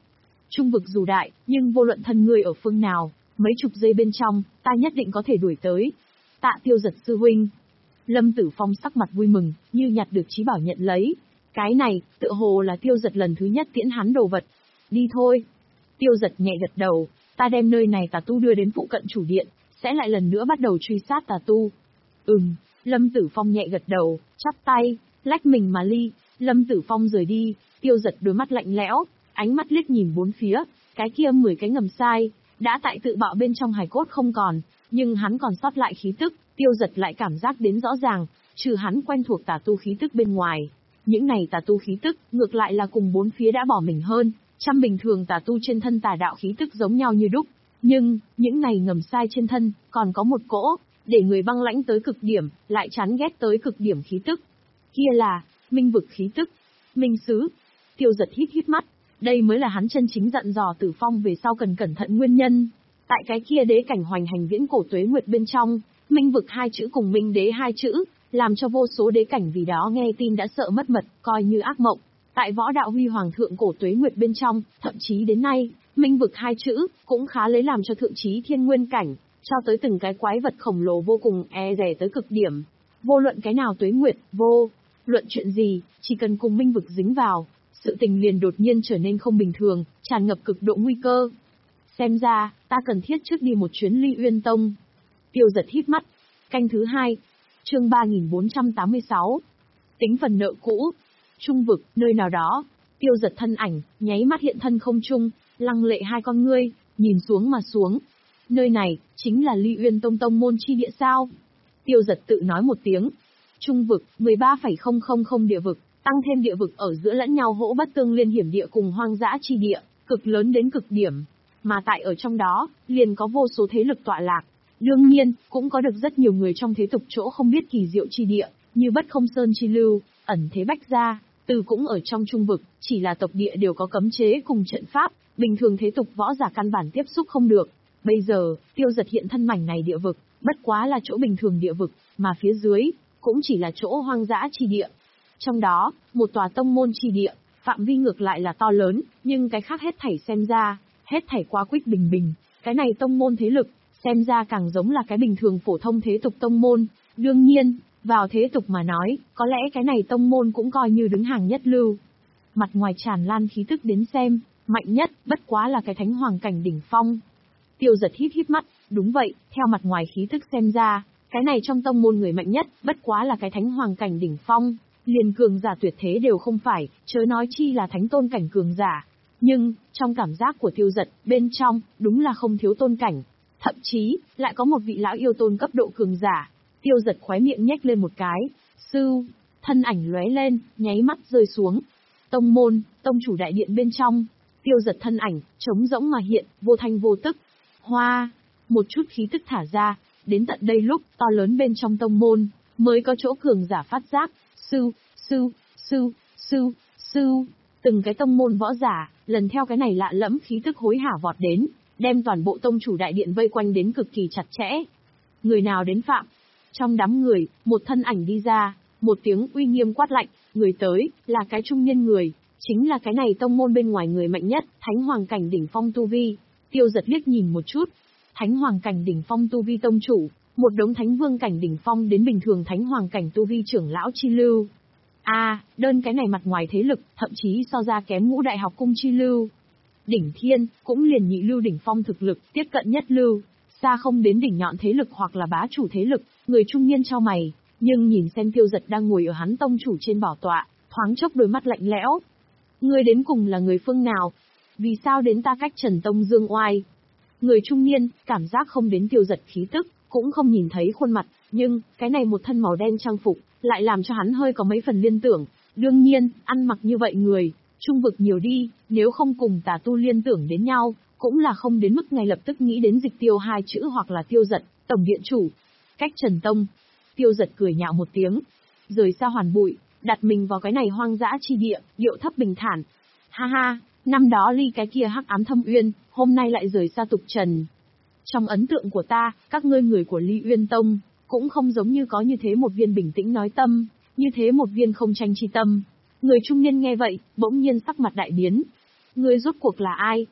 Trung vực dù đại, nhưng vô luận thân ngươi ở phương nào, mấy chục giây bên trong, ta nhất định có thể đuổi tới. Tạ Tiêu Giật sư huynh. Lâm Tử Phong sắc mặt vui mừng, như nhặt được trí bảo nhận lấy. Cái này, tựa hồ là Tiêu Giật lần thứ nhất tiễn hắn đồ vật. Đi thôi. Tiêu Giật nhẹ gật đầu, ta đem nơi này tà tu đưa đến phụ cận chủ điện, sẽ lại lần nữa bắt đầu truy sát tà tu. Ừm, Lâm Tử Phong nhẹ gật đầu, chắp tay, lách mình mà ly. Lâm Tử Phong rời đi, Tiêu Giật đôi mắt lạnh lẽo, ánh mắt liếc nhìn bốn phía, cái kia mười cái ngầm sai, đã tại tự bạo bên trong hài cốt không còn, nhưng hắn còn sót lại khí tức, Tiêu Giật lại cảm giác đến rõ ràng, trừ hắn quen thuộc tà tu khí tức bên ngoài. Những này tà tu khí tức, ngược lại là cùng bốn phía đã bỏ mình hơn, trăm bình thường tà tu trên thân tà đạo khí tức giống nhau như đúc, nhưng, những này ngầm sai trên thân, còn có một cỗ, để người băng lãnh tới cực điểm, lại chán ghét tới cực điểm khí tức. Kia là, minh vực khí tức, minh sứ. Tiêu Giật hít hít mắt, đây mới là hắn chân chính dặn dò Tử Phong về sau cần cẩn thận nguyên nhân. Tại cái kia đế cảnh hoành hành viễn cổ tuế nguyệt bên trong, minh vực hai chữ cùng minh đế hai chữ, làm cho vô số đế cảnh vì đó nghe tin đã sợ mất mật, coi như ác mộng. Tại võ đạo huy hoàng thượng cổ tuế nguyệt bên trong, thậm chí đến nay, minh vực hai chữ, cũng khá lấy làm cho thượng trí thiên nguyên cảnh, cho tới từng cái quái vật khổng lồ vô cùng e rè tới cực điểm. Vô luận cái nào tuế nguyệt, vô luận chuyện gì, chỉ cần cùng minh vực dính vào, sự tình liền đột nhiên trở nên không bình thường, tràn ngập cực độ nguy cơ. Xem ra, ta cần thiết trước đi một chuyến Ly Uyên Tông. Tiêu Giật hít mắt. Canh thứ hai. Chương ba nghìn bốn trăm tám mươi sáu. Tính phần nợ cũ. Trung vực, nơi nào đó. Tiêu Giật thân ảnh, nháy mắt hiện thân không trung, lăng lệ hai con ngươi, nhìn xuống mà xuống. Nơi này, chính là Ly Uyên Tông tông môn chi địa sao? Tiêu Giật tự nói một tiếng. Trung vực, mười ba phẩy không không không địa vực, tăng thêm địa vực ở giữa lẫn nhau hỗ bất tương liên hiểm địa cùng hoang dã chi địa, cực lớn đến cực điểm. Mà tại ở trong đó, liền có vô số thế lực tọa lạc. Đương nhiên, cũng có được rất nhiều người trong thế tục chỗ không biết kỳ diệu chi địa, như Bất Không Sơn chi lưu, ẩn thế bách gia, từ cũng ở trong trung vực, chỉ là tộc địa đều có cấm chế cùng trận pháp, bình thường thế tục võ giả căn bản tiếp xúc không được. Bây giờ, Tiêu Giật hiện thân mảnh này địa vực, bất quá là chỗ bình thường địa vực, mà phía dưới, cũng chỉ là chỗ hoang dã chi địa. Trong đó, một tòa tông môn chi địa, phạm vi ngược lại là to lớn, nhưng cái khác hết thảy xem ra, hết thảy quá quýt bình bình, cái này tông môn thế lực, xem ra càng giống là cái bình thường phổ thông thế tục tông môn. Đương nhiên, vào thế tục mà nói, có lẽ cái này tông môn cũng coi như đứng hàng nhất lưu. Mặt ngoài tràn lan khí tức đến xem, mạnh nhất, bất quá là cái thánh hoàng cảnh đỉnh phong. Tiêu Giật hít hít mắt, đúng vậy, theo mặt ngoài khí tức xem ra, cái này trong tông môn người mạnh nhất, bất quá là cái thánh hoàng cảnh đỉnh phong, liền cường giả tuyệt thế đều không phải, chớ nói chi là thánh tôn cảnh cường giả. Nhưng, trong cảm giác của Tiêu Giật, bên trong, đúng là không thiếu tôn cảnh. Thậm chí, lại có một vị lão yêu tôn cấp độ cường giả. Tiêu Giật khóe miệng nhếch lên một cái. Sư, thân ảnh lóe lên, nháy mắt rơi xuống. Tông môn, tông chủ đại điện bên trong. Tiêu Giật thân ảnh, trống rỗng mà hiện, vô thanh vô tức. Hoa, một chút khí tức thả ra, đến tận đây lúc, to lớn bên trong tông môn, mới có chỗ cường giả phát giác. Sư, sư, sư, sư, sư. Từng cái tông môn võ giả, lần theo cái này lạ lẫm khí tức hối hả vọt đến, đem toàn bộ tông chủ đại điện vây quanh đến cực kỳ chặt chẽ. Người nào đến phạm? Trong đám người, một thân ảnh đi ra, một tiếng uy nghiêm quát lạnh, người tới, là cái trung niên người, chính là cái này tông môn bên ngoài người mạnh nhất, thánh hoàng cảnh đỉnh phong tu vi. Tiêu Giật liếc nhìn một chút, thánh hoàng cảnh đỉnh phong tu vi tông chủ, một đống thánh vương cảnh đỉnh phong đến bình thường thánh hoàng cảnh tu vi trưởng lão chi lưu. A, à, đơn cái này mặt ngoài thế lực, thậm chí so ra kém ngũ đại học cung chi lưu. Đỉnh thiên, cũng liền nhị lưu đỉnh phong thực lực, tiếp cận nhất lưu, xa không đến đỉnh nhọn thế lực hoặc là bá chủ thế lực. Người trung niên chau mày, nhưng nhìn xem Tiêu Giật đang ngồi ở hắn tông chủ trên bảo tọa, thoáng chốc đôi mắt lạnh lẽo. Người đến cùng là người phương nào? Vì sao đến ta cách Trần Tông dương oai? Người trung niên, cảm giác không đến Tiêu Giật khí tức, cũng không nhìn thấy khuôn mặt, nhưng, cái này một thân màu đen trang phục, lại làm cho hắn hơi có mấy phần liên tưởng. Đương nhiên, ăn mặc như vậy người, trung vực nhiều đi, nếu không cùng tà tu liên tưởng đến nhau, cũng là không đến mức ngay lập tức nghĩ đến Dịch Tiêu hai chữ hoặc là Tiêu Giật, tổng điện chủ. Cách Trần Tông. Tiêu Giật cười nhạo một tiếng, rời xa hoàn bụi, đặt mình vào cái này hoang dã chi địa, điệu thấp bình thản. Ha ha, năm đó ly cái kia hắc ám thâm uyên, hôm nay lại rời xa tục trần. Trong ấn tượng của ta, các ngươi người của Ly Uyên Tông, cũng không giống như có như thế một viên bình tĩnh nói tâm, như thế một viên không tranh chi tâm. Người trung niên nghe vậy, bỗng nhiên sắc mặt đại biến. Ngươi rốt cuộc là ai?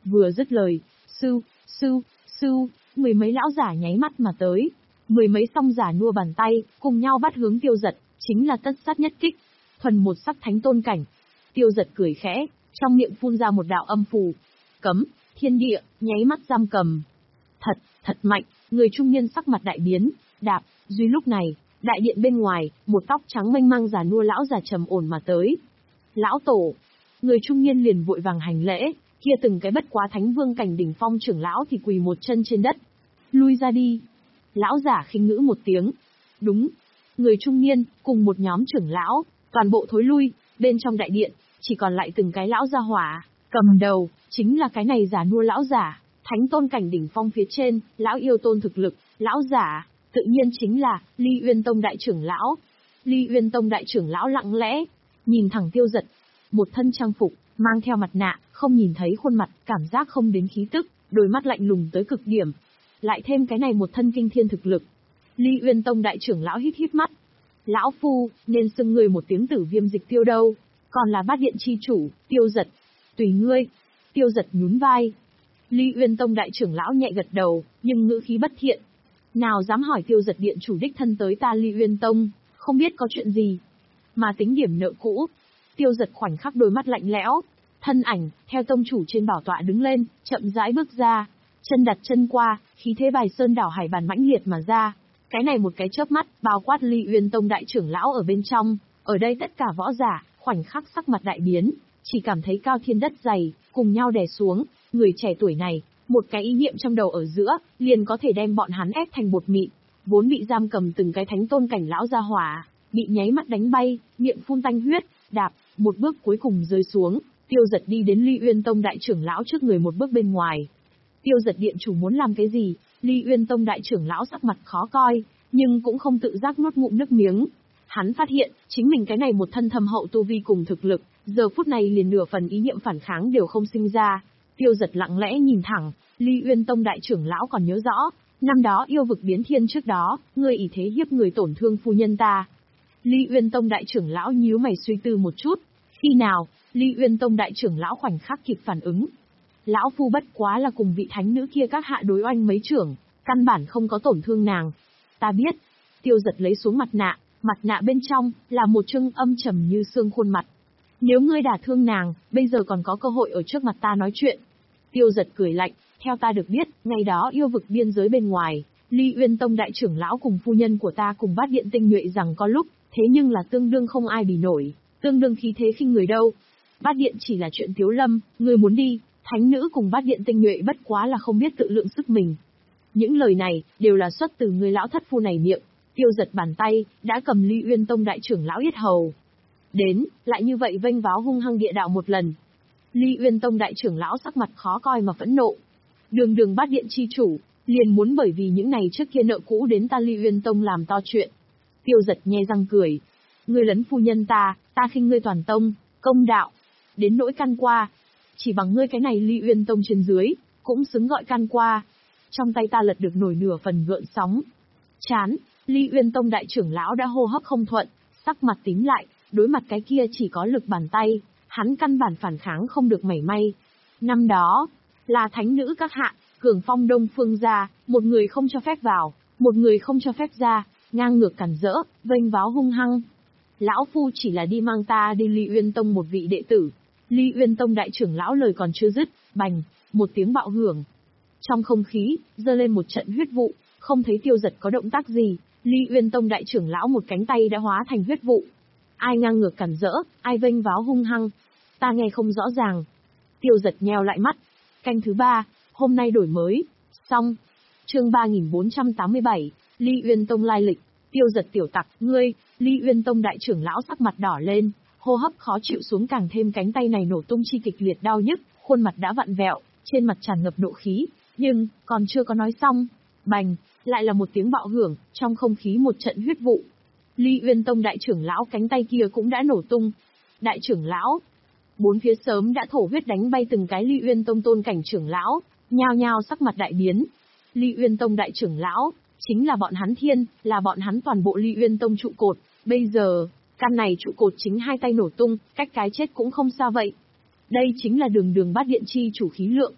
Vừa dứt lời, sư, sư, sư, mười mấy lão giả nháy mắt mà tới. Mười mấy song giả nua bàn tay, cùng nhau bắt hướng Tiêu Giật, chính là tất sát nhất kích. Thuần một sắc thánh tôn cảnh. Tiêu Giật cười khẽ, trong miệng phun ra một đạo âm phù. Cấm, thiên địa, nháy mắt giam cầm. Thật, thật mạnh, người trung niên sắc mặt đại biến, đạp, duy lúc này, đại điện bên ngoài, một tóc trắng mênh mang già nua lão già trầm ổn mà tới. Lão tổ, người trung niên liền vội vàng hành lễ, kia từng cái bất quá thánh vương cảnh đỉnh phong trưởng lão thì quỳ một chân trên đất. Lui ra đi. Lão giả khinh ngữ một tiếng. Đúng. Người trung niên, cùng một nhóm trưởng lão, toàn bộ thối lui, bên trong đại điện, chỉ còn lại từng cái lão gia hỏa, cầm đầu, chính là cái này giả nua lão giả, thánh tôn cảnh đỉnh phong phía trên, lão yêu tôn thực lực, lão giả, tự nhiên chính là, Ly Uyên Tông đại trưởng lão. Ly Uyên Tông đại trưởng lão lặng lẽ, nhìn thẳng Tiêu Giật, một thân trang phục, mang theo mặt nạ, không nhìn thấy khuôn mặt, cảm giác không đến khí tức, đôi mắt lạnh lùng tới cực điểm. Lại thêm cái này một thân kinh thiên thực lực. Ly Uyên Tông đại trưởng lão hít hít mắt. Lão phu, nên xưng người một tiếng Tử Viêm Dịch Tiêu đâu, còn là Bát Điện chi chủ, Tiêu Giật. Tùy ngươi. Tiêu Giật nhún vai. Ly Uyên Tông đại trưởng lão nhẹ gật đầu, nhưng ngữ khí bất thiện. Nào dám hỏi Tiêu Giật điện chủ đích thân tới ta Ly Uyên Tông, không biết có chuyện gì. Mà tính điểm nợ cũ. Tiêu Giật khoảnh khắc đôi mắt lạnh lẽo, thân ảnh, theo tông chủ trên bảo tọa đứng lên, chậm rãi bước ra, chân đặt chân qua, khí thế bài sơn đảo hải bàn mãnh liệt mà ra. Cái này một cái chớp mắt, bao quát Ly Uyên Tông đại trưởng lão ở bên trong, ở đây tất cả võ giả, khoảnh khắc sắc mặt đại biến, chỉ cảm thấy cao thiên đất dày, cùng nhau đè xuống, người trẻ tuổi này, một cái ý niệm trong đầu ở giữa, liền có thể đem bọn hắn ép thành bột mịn, vốn bị giam cầm từng cái thánh tôn cảnh lão gia hỏa, bị nháy mắt đánh bay, miệng phun tanh huyết, đạp, một bước cuối cùng rơi xuống, Tiêu Giật đi đến Ly Uyên Tông đại trưởng lão trước người một bước bên ngoài. Tiêu Giật điện chủ muốn làm cái gì? Ly Uyên Tông đại trưởng lão sắc mặt khó coi, nhưng cũng không tự giác nuốt ngụm nước miếng. Hắn phát hiện, chính mình cái này một thân thâm hậu tu vi cùng thực lực, giờ phút này liền nửa phần ý niệm phản kháng đều không sinh ra. Tiêu Giật lặng lẽ nhìn thẳng, Ly Uyên Tông đại trưởng lão còn nhớ rõ, năm đó yêu vực biến thiên trước đó, ngươi ỷ thế hiếp người tổn thương phu nhân ta. Ly Uyên Tông đại trưởng lão nhíu mày suy tư một chút, khi nào, Ly Uyên Tông đại trưởng lão khoảnh khắc kịp phản ứng. Lão phu bất quá là cùng vị thánh nữ kia các hạ đối oanh mấy trưởng, căn bản không có tổn thương nàng. Ta biết. Tiêu Giật lấy xuống mặt nạ, mặt nạ bên trong là một trưng âm trầm như xương khuôn mặt. Nếu ngươi đả thương nàng, bây giờ còn có cơ hội ở trước mặt ta nói chuyện. Tiêu Giật cười lạnh, theo ta được biết, ngày đó yêu vực biên giới bên ngoài, Ly Uyên Tông đại trưởng lão cùng phu nhân của ta cùng Bát Điện tinh nhuệ rằng có lúc, thế nhưng là tương đương không ai bì nổi, tương đương khí thế khinh người đâu. Bát Điện chỉ là chuyện tiếu lâm, ngươi muốn đi, thánh nữ cùng Bát Điện tinh nhuệ bất quá là không biết tự lượng sức mình. Những lời này, đều là xuất từ người lão thất phu này miệng. Tiêu Giật bàn tay, đã cầm Ly Uyên Tông đại trưởng lão yết hầu. Đến, lại như vậy vênh váo hung hăng địa đạo một lần. Ly Uyên Tông đại trưởng lão sắc mặt khó coi mà phẫn nộ. Đường đường Bát Điện chi chủ, liền muốn bởi vì những này trước kia nợ cũ đến ta Ly Uyên Tông làm to chuyện. Tiêu Giật nhe răng cười. Ngươi lấn phu nhân ta, ta khinh ngươi toàn tông, công đạo. Đến nỗi căn qua, chỉ bằng ngươi cái này Ly Uyên Tông trên dưới, cũng xứng gọi căn qua. Trong tay ta lật được nổi nửa phần gợn sóng. Chán, Ly Uyên Tông đại trưởng lão đã hô hấp không thuận, sắc mặt tím lại, đối mặt cái kia chỉ có lực bàn tay, hắn căn bản phản kháng không được mảy may. Năm đó, là thánh nữ các hạ, cường phong Đông Phương gia, một người không cho phép vào, một người không cho phép ra, ngang ngược cản rỡ, vênh váo hung hăng. Lão phu chỉ là đi mang ta đi Ly Uyên Tông một vị đệ tử. Ly Uyên Tông đại trưởng lão lời còn chưa dứt, bành, một tiếng bạo hưởng. Trong không khí, giơ lên một trận huyết vụ, không thấy Tiêu Giật có động tác gì, Ly Uyên Tông đại trưởng lão một cánh tay đã hóa thành huyết vụ. Ai ngang ngược cản rỡ, ai vênh váo hung hăng, ta nghe không rõ ràng. Tiêu Giật nheo lại mắt. Canh thứ ba, hôm nay đổi mới. Xong. Chương ba nghìn bốn trăm tám mươi bảy, Ly Uyên Tông lai lịch. Tiêu Giật tiểu tặc, ngươi. Ly Uyên Tông đại trưởng lão sắc mặt đỏ lên, hô hấp khó chịu xuống, càng thêm cánh tay này nổ tung chi kịch liệt đau nhức, khuôn mặt đã vặn vẹo, trên mặt tràn ngập nộ khí, nhưng còn chưa có nói xong, bành, lại là một tiếng bạo hưởng, trong không khí một trận huyết vụ. Ly Uyên Tông đại trưởng lão cánh tay kia cũng đã nổ tung. Đại trưởng lão, bốn phía sớm đã thổ huyết đánh bay từng cái Ly Uyên Tông tôn cảnh trưởng lão, nhao nhao sắc mặt đại biến. Ly Uyên Tông đại trưởng lão, chính là bọn hắn thiên, là bọn hắn toàn bộ Ly Uyên Tông trụ cột, bây giờ, căn này trụ cột chính hai tay nổ tung, cách cái chết cũng không xa vậy. Đây chính là đường đường Bát Điện chi chủ khí lượng.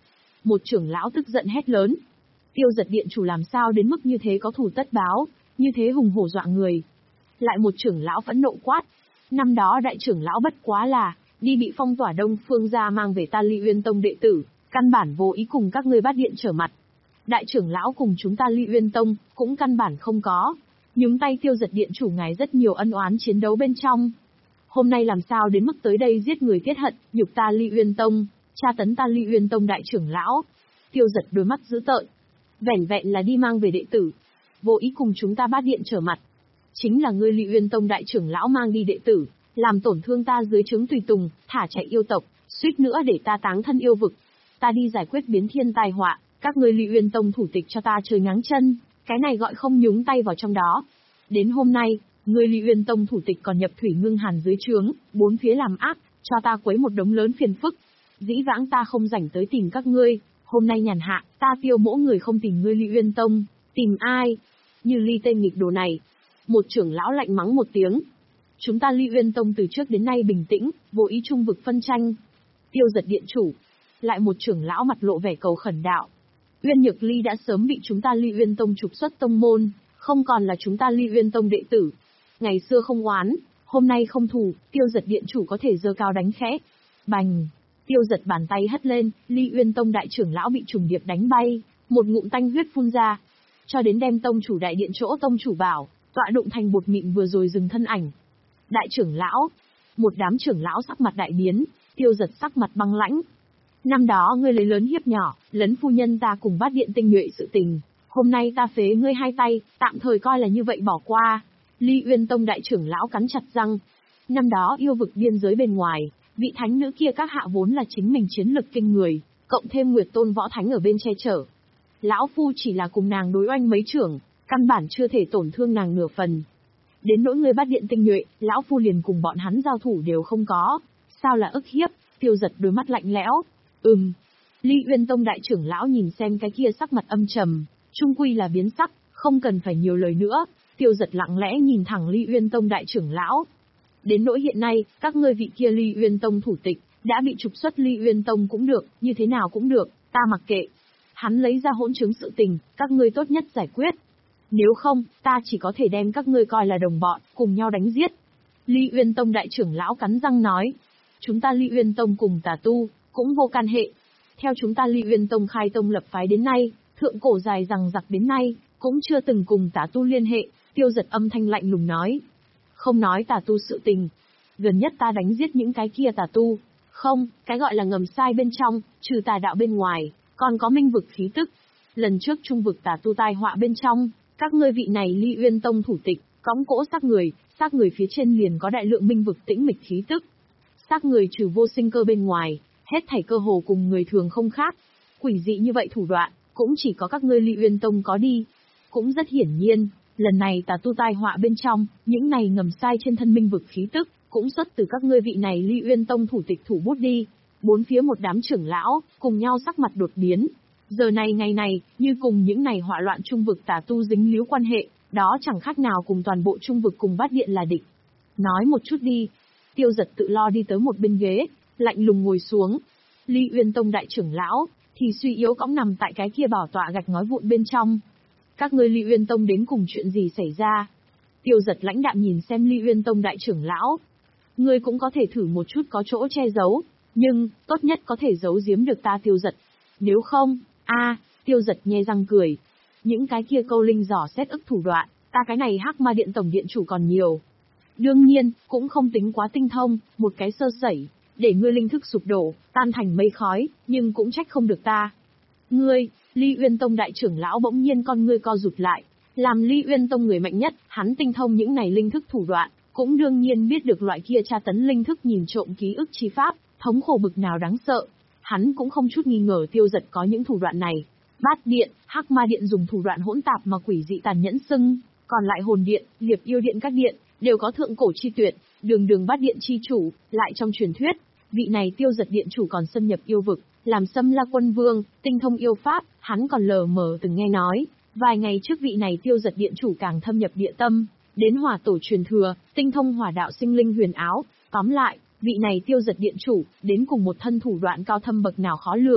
Một trưởng lão tức giận hét lớn. Tiêu Giật điện chủ làm sao đến mức như thế, có thù tất báo, như thế hùng hổ dọa người. Lại một trưởng lão phẫn nộ quát. Năm đó đại trưởng lão bất quá là, đi bị phong tỏa Đông Phương gia mang về ta Ly Uyên Tông đệ tử, căn bản vô ý cùng các ngươi Bát Điện trở mặt. Đại trưởng lão cùng chúng ta Ly Uyên Tông, cũng căn bản không có. Nhúng tay Tiêu Giật điện chủ ngài rất nhiều ân oán chiến đấu bên trong. Hôm nay làm sao đến mức tới đây giết người tiết hận, nhục ta Ly Uyên Tông, tra tấn ta Ly Uyên Tông đại trưởng lão. Tiêu Giật đôi mắt dữ tợn. Vẻn vẹn là đi mang về đệ tử, vô ý cùng chúng ta Bát Điện trở mặt. Chính là ngươi Ly Uyên Tông đại trưởng lão mang đi đệ tử, làm tổn thương ta dưới trướng tùy tùng, thả chạy yêu tộc, suýt nữa để ta táng thân yêu vực. Ta đi giải quyết biến thiên tai họa, các ngươi Ly Uyên Tông thủ tịch cho ta chơi ngáng chân, cái này gọi không nhúng tay vào trong đó. Đến hôm nay, ngươi Ly Uyên Tông thủ tịch còn nhập Thủy Ngưng Hàn dưới trướng, bốn phía làm ác, cho ta quấy một đống lớn phiền phức. Dĩ vãng ta không rảnh tới tìm các ngươi, hôm nay nhàn hạ, ta Tiêu mỗ người không tìm ngươi Ly Uyên Tông, tìm ai? Như Ly tên nghịch đồ này. Một trưởng lão lạnh mắng một tiếng. Chúng ta Ly Uyên Tông từ trước đến nay bình tĩnh, vô ý trung vực phân tranh. Tiêu Giật điện chủ. Lại một trưởng lão mặt lộ vẻ cầu khẩn đạo. Uyên Nhược Ly đã sớm bị chúng ta Ly Uyên Tông trục xuất tông môn, không còn là chúng ta Ly Uyên Tông đệ tử. Ngày xưa không oán, hôm nay không thù, Tiêu Giật điện chủ có thể giơ cao đánh khẽ. Bành! Tiêu Giật bàn tay hất lên, Ly Uyên Tông đại trưởng lão bị trùng điệp đánh bay, một ngụm tanh huyết phun ra, cho đến đem tông chủ đại điện chỗ tông chủ bảo, tọa đụng thành bột mịn vừa rồi dừng thân ảnh. Đại trưởng lão, một đám trưởng lão sắc mặt đại biến, Tiêu Giật sắc mặt băng lãnh. Năm đó ngươi lấy lớn hiếp nhỏ, lấn phu nhân ta cùng Bát Điện tinh nhuệ sự tình, hôm nay ta phế ngươi hai tay, tạm thời coi là như vậy bỏ qua. Ly Uyên Tông đại trưởng lão cắn chặt răng. Năm đó yêu vực biên giới bên ngoài, vị thánh nữ kia các hạ vốn là chính mình chiến lực kinh người, cộng thêm Nguyệt Tôn võ thánh ở bên che chở. Lão phu chỉ là cùng nàng đối oanh mấy trưởng, căn bản chưa thể tổn thương nàng nửa phần. Đến nỗi ngươi Bát Điện tinh nhuệ, lão phu liền cùng bọn hắn giao thủ đều không có, sao là ức hiếp? Tiêu Giật đôi mắt lạnh lẽo. Ừm. Ly Uyên Tông đại trưởng lão nhìn xem cái kia sắc mặt âm trầm, trung quy là biến sắc, không cần phải nhiều lời nữa. Tiêu Giật lặng lẽ nhìn thẳng Ly Uyên Tông đại trưởng lão. Đến nỗi hiện nay, các ngươi vị kia Ly Uyên Tông thủ tịch, đã bị trục xuất Ly Uyên Tông cũng được, như thế nào cũng được, ta mặc kệ. Hắn lấy ra hỗn chứng sự tình, các ngươi tốt nhất giải quyết. Nếu không, ta chỉ có thể đem các ngươi coi là đồng bọn, cùng nhau đánh giết. Ly Uyên Tông đại trưởng lão cắn răng nói. Chúng ta Ly Uyên Tông cùng tà tu, cũng vô can hệ. Theo chúng ta Ly Uyên Tông khai tông lập phái đến nay, thượng cổ dài rằng giặc đến nay, cũng chưa từng cùng tà tu liên hệ. Tiêu Giật âm thanh lạnh lùng nói. Không nói tà tu sự tình. Gần nhất ta đánh giết những cái kia tà tu. Không, cái gọi là ngầm sai bên trong, trừ tà đạo bên ngoài, còn có minh vực khí tức. Lần trước trung vực tà tu tai họa bên trong, các ngươi vị này Ly Uyên Tông thủ tịch, cõng cỗ xác người, xác người phía trên liền có đại lượng minh vực tĩnh mịch khí tức. Xác người trừ vô sinh cơ bên ngoài, hết thảy cơ hồ cùng người thường không khác. Quỷ dị như vậy thủ đoạn, cũng chỉ có các ngươi Ly Uyên Tông có đi. Cũng rất hiển nhiên, lần này tà tu tai họa bên trong, những này ngầm sai trên thân minh vực khí tức, cũng xuất từ các ngươi vị này Ly Uyên Tông thủ tịch thủ bút đi. Bốn phía một đám trưởng lão, cùng nhau sắc mặt đột biến. Giờ này ngày này, như cùng những này họa loạn trung vực tà tu dính líu quan hệ, đó chẳng khác nào cùng toàn bộ trung vực cùng Bát Điện là địch. Nói một chút đi. Tiêu Giật tự lo đi tới một bên ghế, lạnh lùng ngồi xuống. Ly Uyên Tông đại trưởng lão, thì suy yếu cõng nằm tại cái kia bảo tọa gạch ngói vụn bên trong. Các ngươi Ly Uyên Tông đến cùng chuyện gì xảy ra? Tiêu Giật lãnh đạm nhìn xem Ly Uyên Tông đại trưởng lão. Ngươi cũng có thể thử một chút có chỗ che giấu, nhưng, tốt nhất có thể giấu giếm được ta Tiêu Giật. Nếu không, a à, Tiêu Giật nhe răng cười. Những cái kia câu linh dò xét ức thủ đoạn, ta cái này Hắc Ma Điện tổng điện chủ còn nhiều. Đương nhiên, cũng không tính quá tinh thông, một cái sơ sẩy, để ngươi linh thức sụp đổ, tan thành mây khói, nhưng cũng trách không được ta. Ngươi, Ly Uyên Tông đại trưởng lão bỗng nhiên con ngươi co rụt lại, làm Ly Uyên Tông người mạnh nhất, hắn tinh thông những này linh thức thủ đoạn, cũng đương nhiên biết được loại kia tra tấn linh thức nhìn trộm ký ức chi pháp, thống khổ bực nào đáng sợ. Hắn cũng không chút nghi ngờ Tiêu Giật có những thủ đoạn này. Bát Điện, Hắc Ma Điện dùng thủ đoạn hỗn tạp mà quỷ dị tàn nhẫn xưng, còn lại Hồn Điện, Liệp Yêu Điện các điện, đều có thượng cổ chi tuyệt, đường đường Bát Điện chi chủ, lại trong truyền thuyết, vị này Tiêu Giật điện chủ còn xâm nhập yêu vực, làm Xâm La Quân Vương, tinh thông yêu pháp, hắn còn lờ mờ từng nghe nói, vài ngày trước vị này Tiêu Giật điện chủ càng thâm nhập địa tâm, đến hỏa tổ truyền thừa, tinh thông hỏa đạo sinh linh huyền áo, tóm lại, vị này Tiêu Giật điện chủ, đến cùng một thân thủ đoạn cao thâm bậc nào khó lường,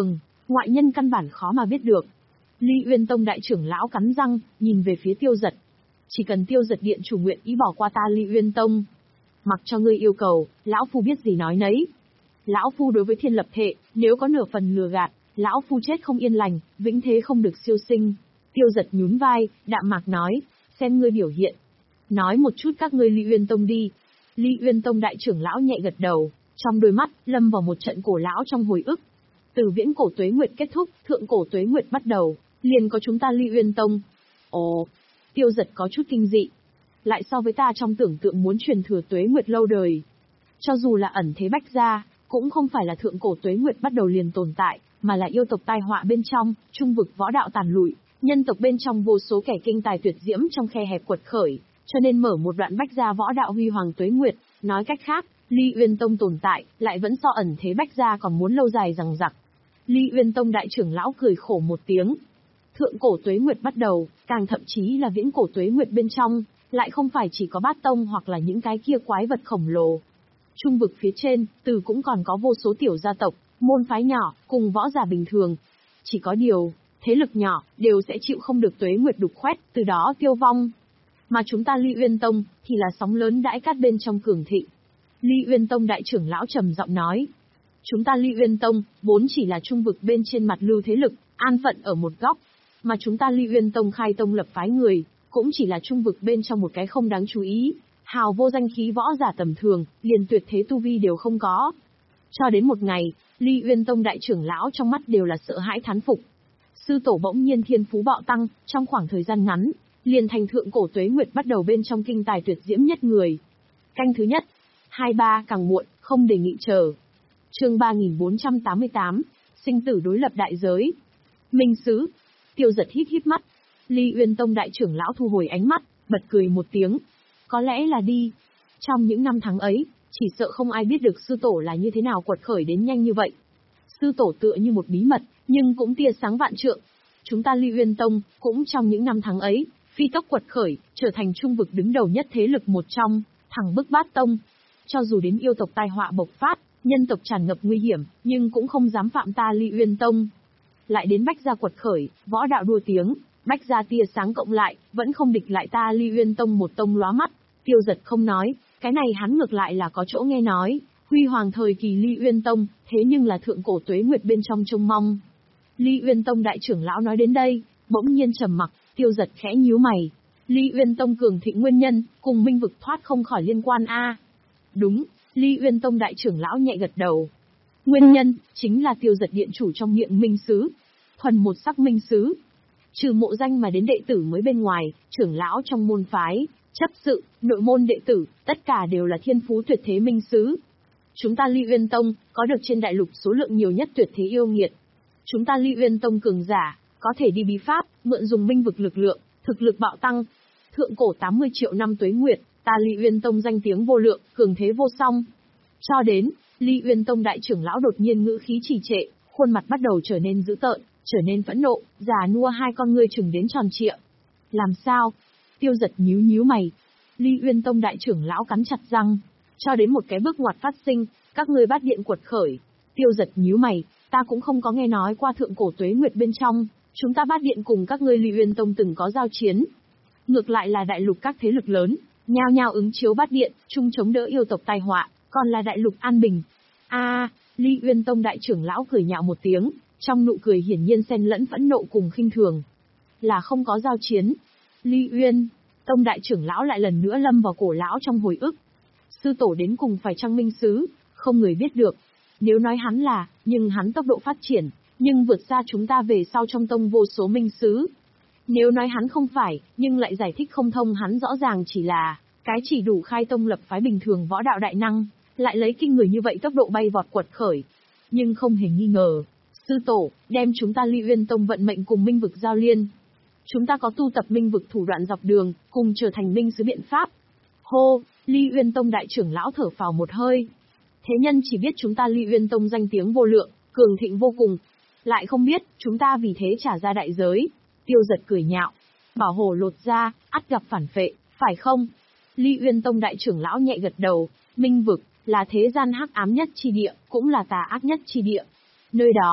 Ngoại nhân căn bản khó mà biết được. Ly Uyên Tông đại trưởng lão cắn răng, nhìn về phía Tiêu Dật. Chỉ cần Tiêu Dật điện chủ nguyện ý bỏ qua ta Ly Uyên Tông, mặc cho ngươi yêu cầu, lão phu biết gì nói nấy. Lão phu đối với thiên lập thệ, nếu có nửa phần lừa gạt, lão phu chết không yên lành, vĩnh thế không được siêu sinh. Tiêu Dật nhún vai, đạm mạc nói, xem ngươi biểu hiện. Nói một chút các ngươi Ly Uyên Tông đi. Ly Uyên Tông đại trưởng lão nhẹ gật đầu, trong đôi mắt lâm vào một trận cổ lão trong hồi ức. Từ viễn cổ tuế nguyệt kết thúc, thượng cổ tuế nguyệt bắt đầu, liền có chúng ta Ly Uyên Tông. Ồ, Tiêu Dật có chút kinh dị. Lại so với ta trong tưởng tượng muốn truyền thừa tuế nguyệt lâu đời. Cho dù là ẩn thế bách gia, cũng không phải là thượng cổ tuế nguyệt bắt đầu liền tồn tại, mà là yêu tộc tai họa bên trong, trung vực võ đạo tàn lụi, nhân tộc bên trong vô số kẻ kinh tài tuyệt diễm trong khe hẹp quật khởi, cho nên mở một đoạn bách gia võ đạo huy hoàng tuế nguyệt, nói cách khác, Ly Uyên Tông tồn tại, lại vẫn so ẩn thế bách gia còn muốn lâu dài rằng rặc. Ly Uyên Tông đại trưởng lão cười khổ một tiếng. Thượng cổ tuế nguyệt bắt đầu, càng thậm chí là viễn cổ tuế nguyệt bên trong, lại không phải chỉ có bát tông hoặc là những cái kia quái vật khổng lồ. Trung vực phía trên, từ cũng còn có vô số tiểu gia tộc, môn phái nhỏ, cùng võ giả bình thường. Chỉ có điều, thế lực nhỏ, đều sẽ chịu không được tuế nguyệt đục khoét, từ đó tiêu vong. Mà chúng ta Ly Uyên Tông, thì là sóng lớn đãi cát bên trong cường thịnh. Ly Uyên Tông đại trưởng lão trầm giọng nói. Chúng ta Ly Uyên Tông, vốn chỉ là trung vực bên trên mặt lưu thế lực, an phận ở một góc. Mà chúng ta Ly Uyên Tông khai tông lập phái người, cũng chỉ là trung vực bên trong một cái không đáng chú ý. Hào vô danh khí võ giả tầm thường, liền tuyệt thế tu vi đều không có. Cho đến một ngày, Ly Uyên Tông đại trưởng lão trong mắt đều là sợ hãi thán phục. Sư tổ bỗng nhiên thiên phú bạo tăng, trong khoảng thời gian ngắn, liền thành thượng cổ tuế nguyệt bắt đầu bên trong kinh tài tuyệt diễm nhất người. Canh thứ nhất, hai ba càng muộn, không đề nghị chờ. Chương ba nghìn bốn trăm tám mươi tám, sinh tử đối lập đại giới. Minh sứ. Tiêu Dật híp híp mắt. Ly Uyên Tông đại trưởng lão thu hồi ánh mắt, bật cười một tiếng. Có lẽ là đi. Trong những năm tháng ấy, chỉ sợ không ai biết được sư tổ là như thế nào quật khởi đến nhanh như vậy. Sư tổ tựa như một bí mật, nhưng cũng tia sáng vạn trượng. Chúng ta Ly Uyên Tông, cũng trong những năm tháng ấy, phi tốc quật khởi, trở thành trung vực đứng đầu nhất thế lực một trong, thẳng bức bát tông. Cho dù đến yêu tộc tai họa bộc phát, nhân tộc tràn ngập nguy hiểm, nhưng cũng không dám phạm ta Ly Uyên Tông. Lại đến bách gia quật khởi, võ đạo đua tiếng, bách gia tia sáng cộng lại, vẫn không địch lại ta Ly Uyên Tông một tông lóa mắt. Tiêu Dật không nói, cái này hắn ngược lại là có chỗ nghe nói, huy hoàng thời kỳ Ly Uyên Tông, thế nhưng là thượng cổ tuế nguyệt bên trong trông mong. Ly Uyên Tông đại trưởng lão nói đến đây, bỗng nhiên trầm mặc, Tiêu Dật khẽ nhíu mày. Ly Uyên Tông cường thịnh nguyên nhân, cùng minh vực thoát không khỏi liên quan a. Đúng, Ly Uyên Tông đại trưởng lão nhẹ gật đầu. Nguyên nhân, chính là Tiêu Dật điện chủ trong miệng minh sứ. Thuần một sắc minh sứ. Trừ mộ danh mà đến đệ tử mới bên ngoài, trưởng lão trong môn phái, chấp sự, nội môn đệ tử, tất cả đều là thiên phú tuyệt thế minh sứ. Chúng ta Ly Uyên Tông, có được trên đại lục số lượng nhiều nhất tuyệt thế yêu nghiệt. Chúng ta Ly Uyên Tông cường giả, có thể đi bí pháp, mượn dùng minh vực lực lượng, thực lực bạo tăng. Thượng cổ tám mươi triệu năm tuế nguyệt, ta Ly Uyên Tông danh tiếng vô lượng, cường thế vô song. Cho đến, Ly Uyên Tông đại trưởng lão đột nhiên ngữ khí trì trệ, khuôn mặt bắt đầu trở nên dữ tợn, trở nên phẫn nộ, già nua hai con ngươi trừng đến tròn trịa. Làm sao? Tiêu Dật nhíu nhíu mày. Ly Uyên Tông đại trưởng lão cắn chặt răng. Cho đến một cái bước ngoặt phát sinh, các ngươi bát điện quật khởi. Tiêu Dật nhíu mày, ta cũng không có nghe nói qua thượng cổ tuế nguyệt bên trong, chúng ta bát điện cùng các ngươi Ly Uyên Tông từng có giao chiến. Ngược lại là đại lục các thế lực lớn, nhao nhao ứng chiếu bát điện, chung chống đỡ yêu tộc tai họa, còn là đại lục an bình. A, à, Ly Uyên Tông đại trưởng lão cười nhạo một tiếng, trong nụ cười hiển nhiên xen lẫn phẫn nộ cùng khinh thường. Là không có giao chiến. Ly Uyên Tông đại trưởng lão lại lần nữa lâm vào cổ lão trong hồi ức. Sư tổ đến cùng phải chăng minh sứ, không người biết được. Nếu nói hắn là, nhưng hắn tốc độ phát triển, nhưng vượt xa chúng ta về sau trong tông vô số minh sứ. Nếu nói hắn không phải, nhưng lại giải thích không thông, hắn rõ ràng chỉ là cái chỉ đủ khai tông lập phái bình thường võ đạo đại năng, lại lấy kinh người như vậy tốc độ bay vọt quật khởi. Nhưng không hề nghi ngờ, sư tổ đem chúng ta Ly Uyên Tông vận mệnh cùng minh vực giao liên. Chúng ta có tu tập minh vực thủ đoạn dọc đường, cùng trở thành minh sứ biện pháp. Hô, Ly Uyên Tông đại trưởng lão thở phào một hơi. Thế nhân chỉ biết chúng ta Ly Uyên Tông danh tiếng vô lượng, cường thịnh vô cùng, lại không biết chúng ta vì thế trả ra đại giới. Tiêu Dật cười nhạo, bảo hổ lột ra, ắt gặp phản phệ, phải không? Ly Uyên Tông đại trưởng lão nhẹ gật đầu, minh vực là thế gian hắc ám nhất chi địa, cũng là tà ác nhất chi địa. Nơi đó,